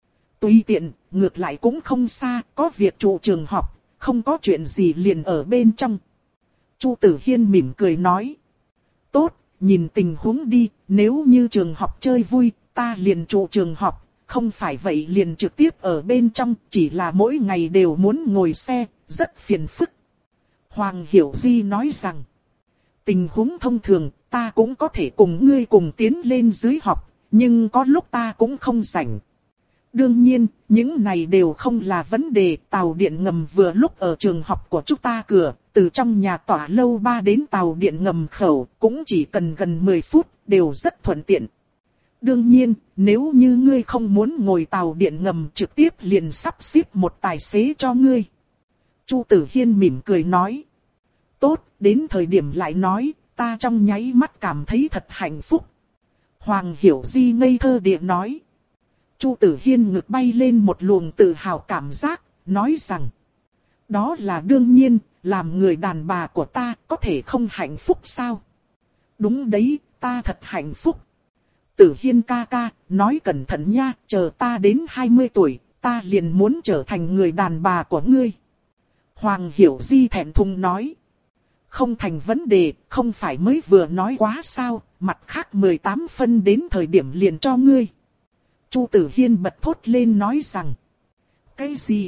Tùy tiện, ngược lại cũng không xa, có việc trụ trường học, không có chuyện gì liền ở bên trong. Chu Tử Hiên mỉm cười nói. Tốt, nhìn tình huống đi, nếu như trường học chơi vui, ta liền trụ trường học, không phải vậy liền trực tiếp ở bên trong, chỉ là mỗi ngày đều muốn ngồi xe, rất phiền phức. Hoàng Hiểu Di nói rằng, tình huống thông thường, ta cũng có thể cùng ngươi cùng tiến lên dưới học, nhưng có lúc ta cũng không rảnh. Đương nhiên, những này đều không là vấn đề, tàu điện ngầm vừa lúc ở trường học của chúng ta cửa, từ trong nhà tỏa lâu ba đến tàu điện ngầm khẩu, cũng chỉ cần gần mười phút, đều rất thuận tiện. Đương nhiên, nếu như ngươi không muốn ngồi tàu điện ngầm trực tiếp liền sắp xếp một tài xế cho ngươi. Chu Tử Hiên mỉm cười nói. Tốt, đến thời điểm lại nói, ta trong nháy mắt cảm thấy thật hạnh phúc. Hoàng Hiểu Di ngây thơ địa nói. Chu Tử Hiên ngực bay lên một luồng tự hào cảm giác, nói rằng. Đó là đương nhiên, làm người đàn bà của ta có thể không hạnh phúc sao? Đúng đấy, ta thật hạnh phúc. Tử Hiên ca ca, nói cẩn thận nha, chờ ta đến hai mươi tuổi, ta liền muốn trở thành người đàn bà của ngươi. Hoàng Hiểu Di thẹn thùng nói. Không thành vấn đề, không phải mới vừa nói quá sao, mặt khác mười tám phân đến thời điểm liền cho ngươi. Chu Tử Hiên bật thốt lên nói rằng. Cái gì?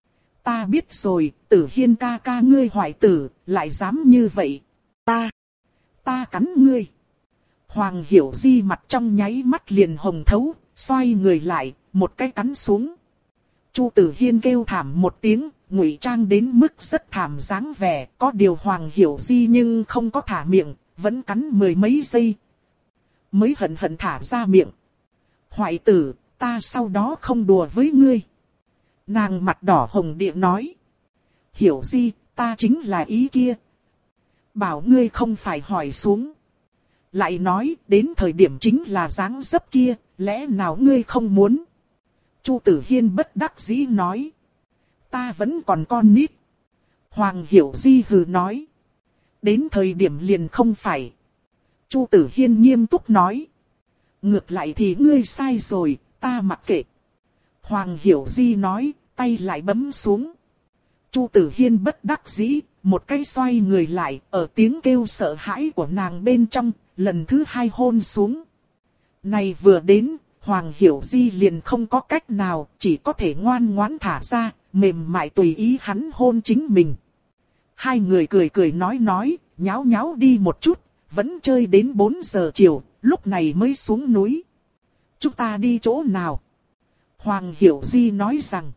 Ta biết rồi, Tử Hiên ca ca ngươi hoại tử, lại dám như vậy. Ta, ta cắn ngươi. Hoàng Hiểu Di mặt trong nháy mắt liền hồng thấu, xoay người lại, một cái cắn xuống. Chu Tử Hiên kêu thảm một tiếng, ngụy trang đến mức rất thảm dáng vẻ, có điều Hoàng Hiểu Di nhưng không có thả miệng, vẫn cắn mười mấy giây. Mới hận hận thả ra miệng. Hoại tử, ta sau đó không đùa với ngươi. Nàng mặt đỏ hồng địa nói. Hiểu Di, ta chính là ý kia. Bảo ngươi không phải hỏi xuống. Lại nói, đến thời điểm chính là dáng dấp kia, lẽ nào ngươi không muốn? Chu Tử Hiên bất đắc dĩ nói. Ta vẫn còn con nít. Hoàng Hiểu Di hừ nói. Đến thời điểm liền không phải. Chu Tử Hiên nghiêm túc nói. Ngược lại thì ngươi sai rồi, ta mặc kệ. Hoàng Hiểu Di nói, tay lại bấm xuống. Chu Tử Hiên bất đắc dĩ, một cái xoay người lại, ở tiếng kêu sợ hãi của nàng bên trong, lần thứ hai hôn xuống. Này vừa đến, Hoàng Hiểu Di liền không có cách nào, chỉ có thể ngoan ngoãn thả ra, mềm mại tùy ý hắn hôn chính mình. Hai người cười cười nói nói, nháo nháo đi một chút, vẫn chơi đến bốn giờ chiều, lúc này mới xuống núi. Chúng ta đi chỗ nào? Hoàng Hiểu Di nói rằng,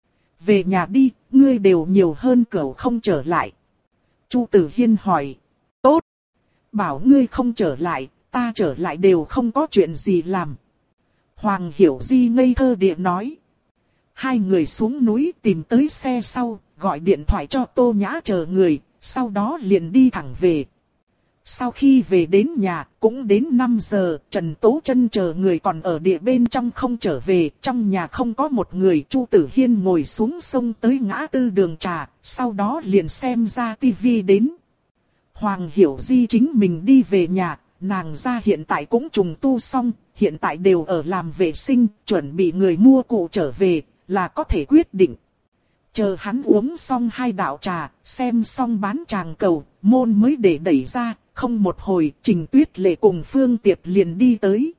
về nhà đi, ngươi đều nhiều hơn cậu không trở lại. Chu Tử Hiên hỏi, tốt, bảo ngươi không trở lại, ta trở lại đều không có chuyện gì làm. Hoàng Hiểu Di ngây thơ địa nói. Hai người xuống núi tìm tới xe sau, gọi điện thoại cho Tô Nhã chờ người, sau đó liền đi thẳng về. Sau khi về đến nhà, cũng đến năm giờ, Trần Tố Chân chờ người còn ở địa bên trong không trở về, trong nhà không có một người. Chu Tử Hiên ngồi xuống sông tới ngã tư đường trà, sau đó liền xem ra tivi đến. Hoàng Hiểu Di chính mình đi về nhà, nàng ra hiện tại cũng trùng tu xong, hiện tại đều ở làm vệ sinh, chuẩn bị người mua cụ trở về, là có thể quyết định. Chờ hắn uống xong hai đạo trà, xem xong bán tràng cầu, môn mới để đẩy ra, không một hồi, Trình Tuyết Lệ cùng Phương Tiệp liền đi tới.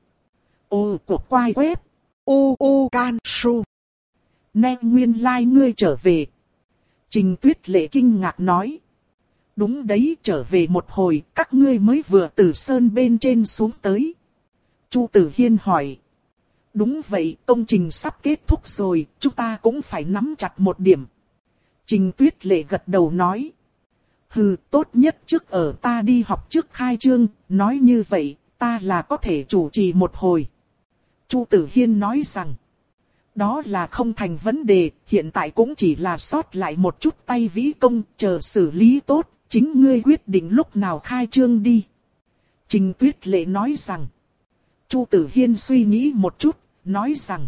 Ô cuộc quay web, ô ô can su. Nè nguyên lai like ngươi trở về. Trình Tuyết Lệ kinh ngạc nói. Đúng đấy, trở về một hồi, các ngươi mới vừa từ sơn bên trên xuống tới. Chu Tử Hiên hỏi. Đúng vậy, công trình sắp kết thúc rồi, chúng ta cũng phải nắm chặt một điểm. Trình Tuyết Lệ gật đầu nói. Hừ, tốt nhất trước ở ta đi học trước khai trương, nói như vậy, ta là có thể chủ trì một hồi. Chu Tử Hiên nói rằng. Đó là không thành vấn đề, hiện tại cũng chỉ là sót lại một chút tay vĩ công, chờ xử lý tốt, chính ngươi quyết định lúc nào khai trương đi. Trình Tuyết Lệ nói rằng. Chu Tử Hiên suy nghĩ một chút, nói rằng.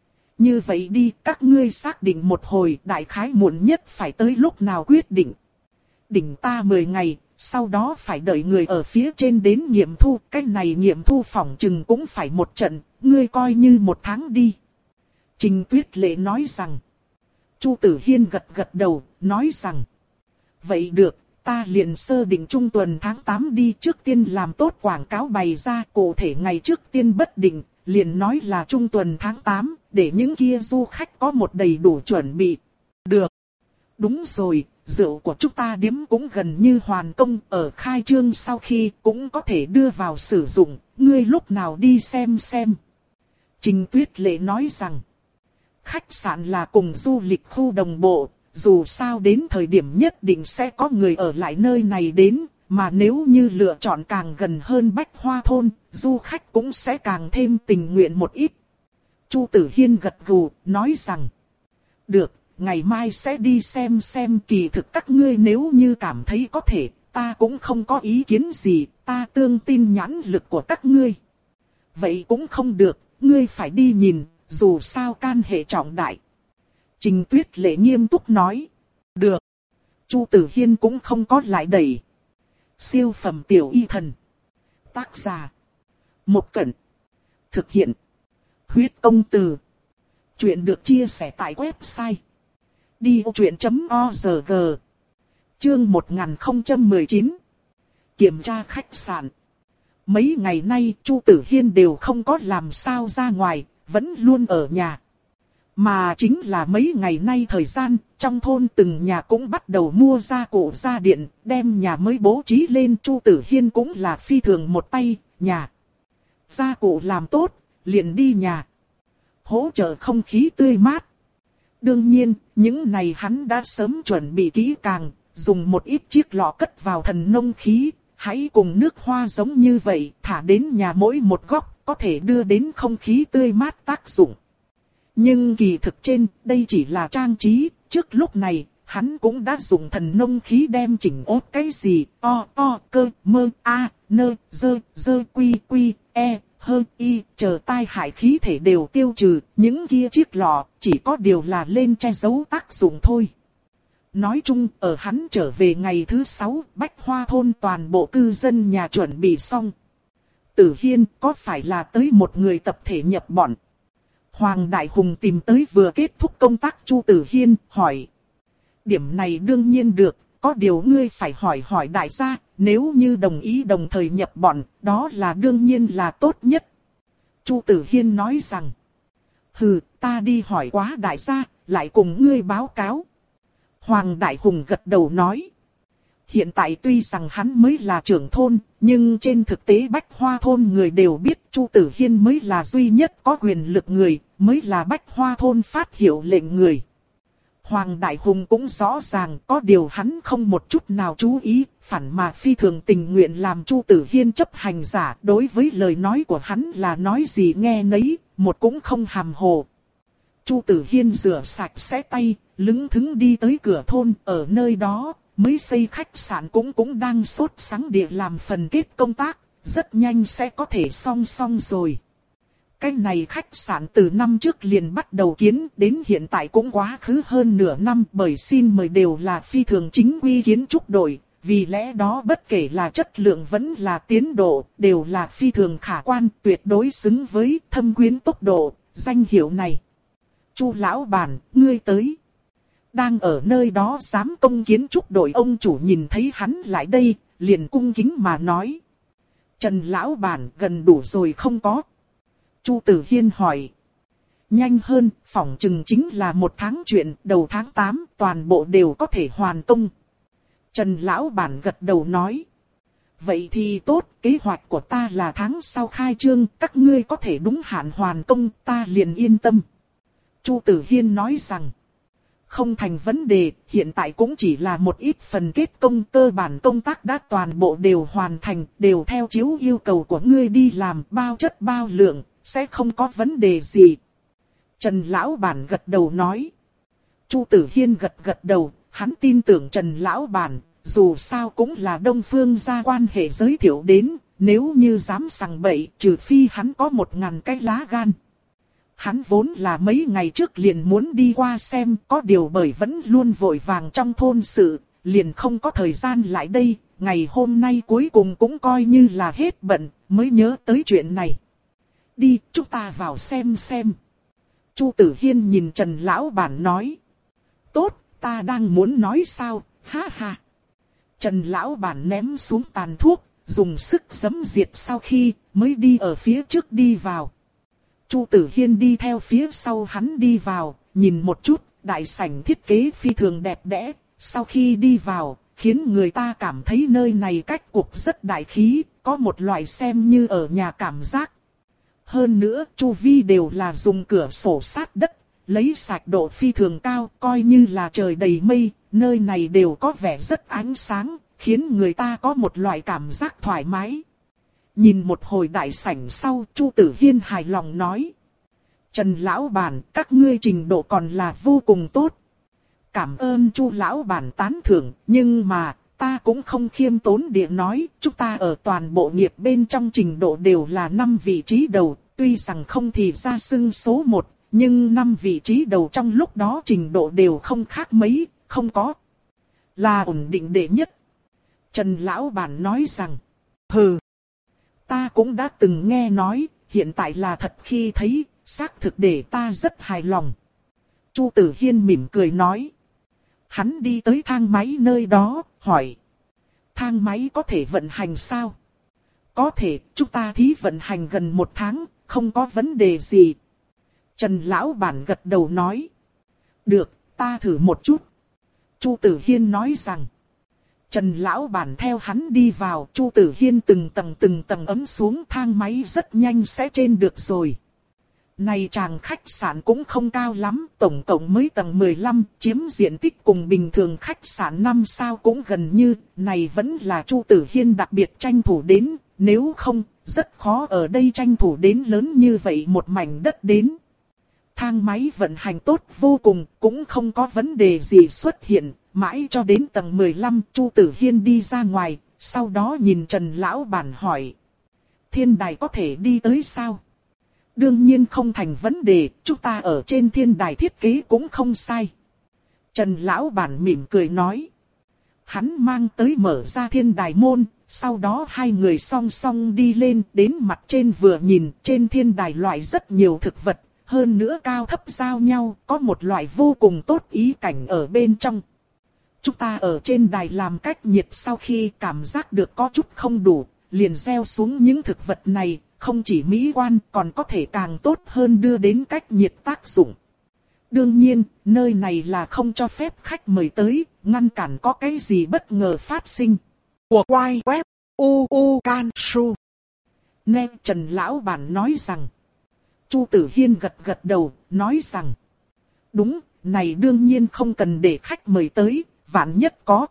Như vậy đi, các ngươi xác định một hồi, đại khái muộn nhất phải tới lúc nào quyết định. Đỉnh ta mười ngày, sau đó phải đợi người ở phía trên đến nghiệm thu, cái này nghiệm thu phỏng chừng cũng phải một trận, ngươi coi như một tháng đi. Trình Tuyết Lệ nói rằng. Chu Tử Hiên gật gật đầu, nói rằng. Vậy được, ta liền sơ định trung tuần tháng tám đi, trước tiên làm tốt quảng cáo bày ra, cụ thể ngày trước tiên bất định, liền nói là trung tuần tháng tám, để những kia du khách có một đầy đủ chuẩn bị. Được. Đúng rồi, rượu của chúng ta điếm cũng gần như hoàn công, ở khai trương sau khi cũng có thể đưa vào sử dụng, ngươi lúc nào đi xem xem. Trình Tuyết Lệ nói rằng. Khách sạn là cùng du lịch khu đồng bộ, dù sao đến thời điểm nhất định sẽ có người ở lại nơi này đến, mà nếu như lựa chọn càng gần hơn Bách Hoa Thôn, du khách cũng sẽ càng thêm tình nguyện một ít. Chu Tử Hiên gật gù, nói rằng. Được, ngày mai sẽ đi xem xem, kỳ thực các ngươi nếu như cảm thấy có thể, ta cũng không có ý kiến gì, ta tương tin nhãn lực của các ngươi. Vậy cũng không được, ngươi phải đi nhìn, dù sao can hệ trọng đại. Trình Tuyết Lệ nghiêm túc nói. Được. Chu Tử Hiên cũng không có lại đẩy. Siêu phẩm tiểu y thần. Tác giả. Một Cẩn. Thực hiện. Huyết công từ. Chuyện được chia sẻ tại website. đi ô chuyện chấm org. Chương một nghìn không trăm mười chín. Kiểm tra khách sạn. Mấy ngày nay Chu Tử Hiên đều không có làm sao ra ngoài, vẫn luôn ở nhà. Mà chính là mấy ngày nay thời gian, trong thôn từng nhà cũng bắt đầu mua gia cụ gia điện, đem nhà mới bố trí lên. Chu Tử Hiên cũng là phi thường một tay, nhà. Gia cụ làm tốt, liền đi nhà. Hỗ trợ không khí tươi mát. Đương nhiên, những này hắn đã sớm chuẩn bị kỹ càng, dùng một ít chiếc lọ cất vào thần nông khí, hãy cùng nước hoa giống như vậy, thả đến nhà mỗi một góc, có thể đưa đến không khí tươi mát tác dụng. Nhưng kỳ thực trên, đây chỉ là trang trí, trước lúc này, hắn cũng đã dùng thần nông khí đem chỉnh ốt cái gì, o, o, cơ, mơ, a, nơ, dơ, dơ, quy, quy, e, hơ, y, chờ tai hại khí thể đều tiêu trừ, những kia chiếc lọ, chỉ có điều là lên che giấu tác dụng thôi. Nói chung, ở hắn trở về ngày thứ sáu, Bách Hoa Thôn toàn bộ cư dân nhà chuẩn bị xong. Tử Hiên, có phải là tới một người tập thể nhập bọn? Hoàng Đại Hùng tìm tới vừa kết thúc công tác Chu Tử Hiên, hỏi. Điểm này đương nhiên được, có điều ngươi phải hỏi hỏi đại gia, nếu như đồng ý đồng thời nhập bọn, đó là đương nhiên là tốt nhất. Chu Tử Hiên nói rằng. Hừ, ta đi hỏi quá đại gia, lại cùng ngươi báo cáo. Hoàng Đại Hùng gật đầu nói. hiện tại tuy rằng hắn mới là trưởng thôn, nhưng trên thực tế Bách Hoa thôn người đều biết Chu Tử Hiên mới là duy nhất có quyền lực người, mới là Bách Hoa thôn phát hiệu lệnh người. Hoàng Đại Hùng cũng rõ ràng có điều hắn không một chút nào chú ý, phản mà phi thường tình nguyện làm Chu Tử Hiên chấp hành giả, đối với lời nói của hắn là nói gì nghe nấy, một cũng không hàm hồ. Chu Tử Hiên rửa sạch sẽ tay, lững thững đi tới cửa thôn, ở nơi đó, mới xây khách sạn cũng cũng đang sốt sắng địa làm phần kết công tác, rất nhanh sẽ có thể xong xong rồi. Cái này khách sạn từ năm trước liền bắt đầu kiến, đến hiện tại cũng quá khứ hơn nửa năm, bởi xin mời đều là phi thường chính quy kiến trúc đội, vì lẽ đó bất kể là chất lượng vẫn là tiến độ, đều là phi thường khả quan, tuyệt đối xứng với Thâm Quyến tốc độ, danh hiệu này. Chu lão bản, ngươi tới. Đang ở nơi đó giám công kiến trúc đội ông chủ nhìn thấy hắn lại đây, liền cung kính mà nói. Trần lão bản, gần đủ rồi không có? Chu Tử Hiên hỏi. Nhanh hơn, phỏng chừng chính là một tháng chuyện, đầu tháng tám toàn bộ đều có thể hoàn công. Trần lão bản gật đầu nói. Vậy thì tốt, kế hoạch của ta là tháng sau khai trương, các ngươi có thể đúng hạn hoàn công, ta liền yên tâm. Chu Tử Hiên nói rằng. Không thành vấn đề, hiện tại cũng chỉ là một ít phần kết công, cơ bản công tác đã toàn bộ đều hoàn thành, đều theo chiếu yêu cầu của ngươi đi làm, bao chất bao lượng, sẽ không có vấn đề gì. Trần lão bản gật đầu nói. Chu Tử Hiên gật gật đầu, hắn tin tưởng Trần lão bản, dù sao cũng là Đông Phương gia quan hệ giới thiệu đến, nếu như dám sằng bậy, trừ phi hắn có một ngàn cái lá gan. Hắn vốn là mấy ngày trước liền muốn đi qua xem, có điều bởi vẫn luôn vội vàng trong thôn sự, liền không có thời gian lại đây, ngày hôm nay cuối cùng cũng coi như là hết bận, mới nhớ tới chuyện này. Đi, chúng ta vào xem xem. Chu Tử Hiên nhìn Trần lão bản nói. Tốt, ta đang muốn nói sao, ha ha. Trần lão bản ném xuống tàn thuốc, dùng sức giấm diệt sau khi mới đi ở phía trước đi vào. Chu Tử Hiên đi theo phía sau hắn đi vào, nhìn một chút, đại sảnh thiết kế phi thường đẹp đẽ, sau khi đi vào, khiến người ta cảm thấy nơi này cách cục rất đại khí, có một loại xem như ở nhà cảm giác. Hơn nữa, chu vi đều là dùng cửa sổ sát đất, lấy sạch độ phi thường cao, coi như là trời đầy mây, nơi này đều có vẻ rất ánh sáng, khiến người ta có một loại cảm giác thoải mái. Nhìn một hồi đại sảnh sau, Chu Tử Hiên hài lòng nói. Trần lão bản, các ngươi trình độ còn là vô cùng tốt. Cảm ơn Chu lão bản tán thưởng, nhưng mà, ta cũng không khiêm tốn địa nói, chúng ta ở toàn bộ nghiệp bên trong trình độ đều là năm vị trí đầu, tuy rằng không thì ra xưng số một, nhưng năm vị trí đầu trong lúc đó trình độ đều không khác mấy, không có. Là ổn định đệ nhất. Trần lão bản nói rằng, hừ. Ta cũng đã từng nghe nói, hiện tại là thật khi thấy, xác thực để ta rất hài lòng. Chu Tử Hiên mỉm cười nói. Hắn đi tới thang máy nơi đó, hỏi. Thang máy có thể vận hành sao? Có thể, chúng ta thí vận hành gần một tháng, không có vấn đề gì. Trần lão bản gật đầu nói. Được, ta thử một chút. Chu Tử Hiên nói rằng. Trần lão bản theo hắn đi vào, Chu Tử Hiên từng tầng từng tầng ấm xuống, thang máy rất nhanh sẽ trên được rồi. Này chàng khách sạn cũng không cao lắm, tổng cộng mới tầng mười lăm, chiếm diện tích cùng bình thường khách sạn năm sao cũng gần như, này vẫn là Chu Tử Hiên đặc biệt tranh thủ đến, nếu không, rất khó ở đây tranh thủ đến lớn như vậy một mảnh đất đến. Thang máy vận hành tốt vô cùng, cũng không có vấn đề gì xuất hiện, mãi cho đến tầng mười lăm, Chu Tử Hiên đi ra ngoài, sau đó nhìn Trần lão bản hỏi. Thiên đài có thể đi tới sao? Đương nhiên không thành vấn đề, chúng ta ở trên thiên đài thiết kế cũng không sai. Trần lão bản mỉm cười nói. Hắn mang tới mở ra thiên đài môn, sau đó hai người song song đi lên, đến mặt trên vừa nhìn, trên thiên đài loại rất nhiều thực vật, hơn nữa cao thấp giao nhau, có một loại vô cùng tốt ý cảnh ở bên trong. Chúng ta ở trên đài làm cách nhiệt sau khi cảm giác được có chút không đủ, liền gieo xuống những thực vật này, không chỉ mỹ quan còn có thể càng tốt hơn đưa đến cách nhiệt tác dụng. Đương nhiên, nơi này là không cho phép khách mời tới, ngăn cản có cái gì bất ngờ phát sinh. Của quay web u u can su. Nghe Trần Lão Bản nói rằng. Chu Tử Hiên gật gật đầu, nói rằng. Đúng, này đương nhiên không cần để khách mời tới, vạn nhất có.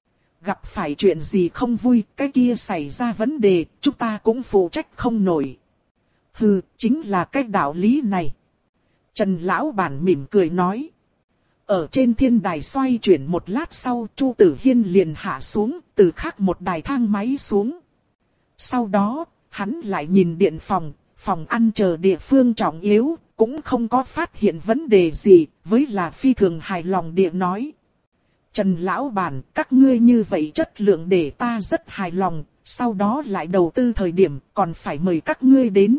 Gặp phải chuyện gì không vui, cái kia xảy ra vấn đề, chúng ta cũng phụ trách không nổi. Hừ, chính là cái đạo lý này. Trần Lão Bản mỉm cười nói. Ở trên thiên đài xoay chuyển một lát sau, Chu Tử Hiên liền hạ xuống, từ khác một đài thang máy xuống. Sau đó, hắn lại nhìn điện phòng, phòng ăn chờ địa phương trọng yếu, cũng không có phát hiện vấn đề gì, với là phi thường hài lòng địa nói. Trần Lão Bản, các ngươi như vậy chất lượng để ta rất hài lòng, sau đó lại đầu tư thời điểm còn phải mời các ngươi đến.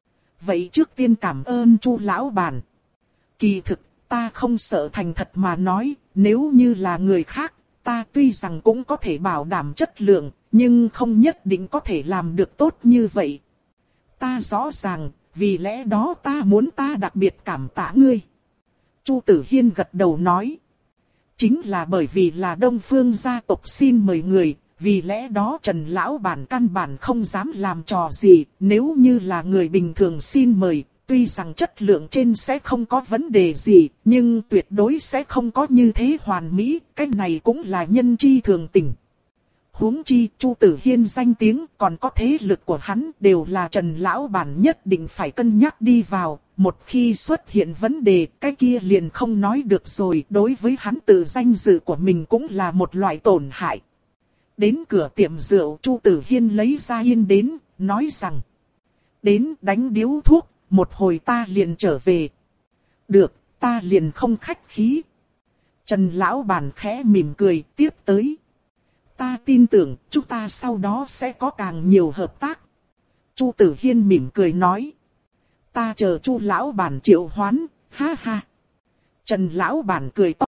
Vậy trước tiên cảm ơn Chu Lão Bản. Kỳ thực, ta không sợ, thành thật mà nói, nếu như là người khác, ta tuy rằng cũng có thể bảo đảm chất lượng, nhưng không nhất định có thể làm được tốt như vậy. Ta rõ ràng, vì lẽ đó ta muốn ta đặc biệt cảm tạ ngươi. Chu Tử Hiên gật đầu nói. Chính là bởi vì là Đông Phương gia tộc xin mời người, vì lẽ đó Trần Lão Bản căn bản không dám làm trò gì, nếu như là người bình thường xin mời, tuy rằng chất lượng trên sẽ không có vấn đề gì, nhưng tuyệt đối sẽ không có như thế hoàn mỹ, cái này cũng là nhân chi thường tình. Huống chi Chu Tử Hiên danh tiếng còn có thế lực của hắn đều là Trần Lão Bản nhất định phải cân nhắc đi vào, một khi xuất hiện vấn đề cái kia liền không nói được rồi, đối với hắn tự danh dự của mình cũng là một loại tổn hại. Đến cửa tiệm rượu Chu Tử Hiên lấy ra yên đến, nói rằng đến đánh điếu thuốc, một hồi ta liền trở về. Được, ta liền không khách khí. Trần Lão Bản khẽ mỉm cười tiếp tới. Ta tin tưởng chúng ta sau đó sẽ có càng nhiều hợp tác. Chu Tử Hiên mỉm cười nói. Ta chờ Chu Lão Bản triệu hoán, ha ha. Trần Lão Bản cười to.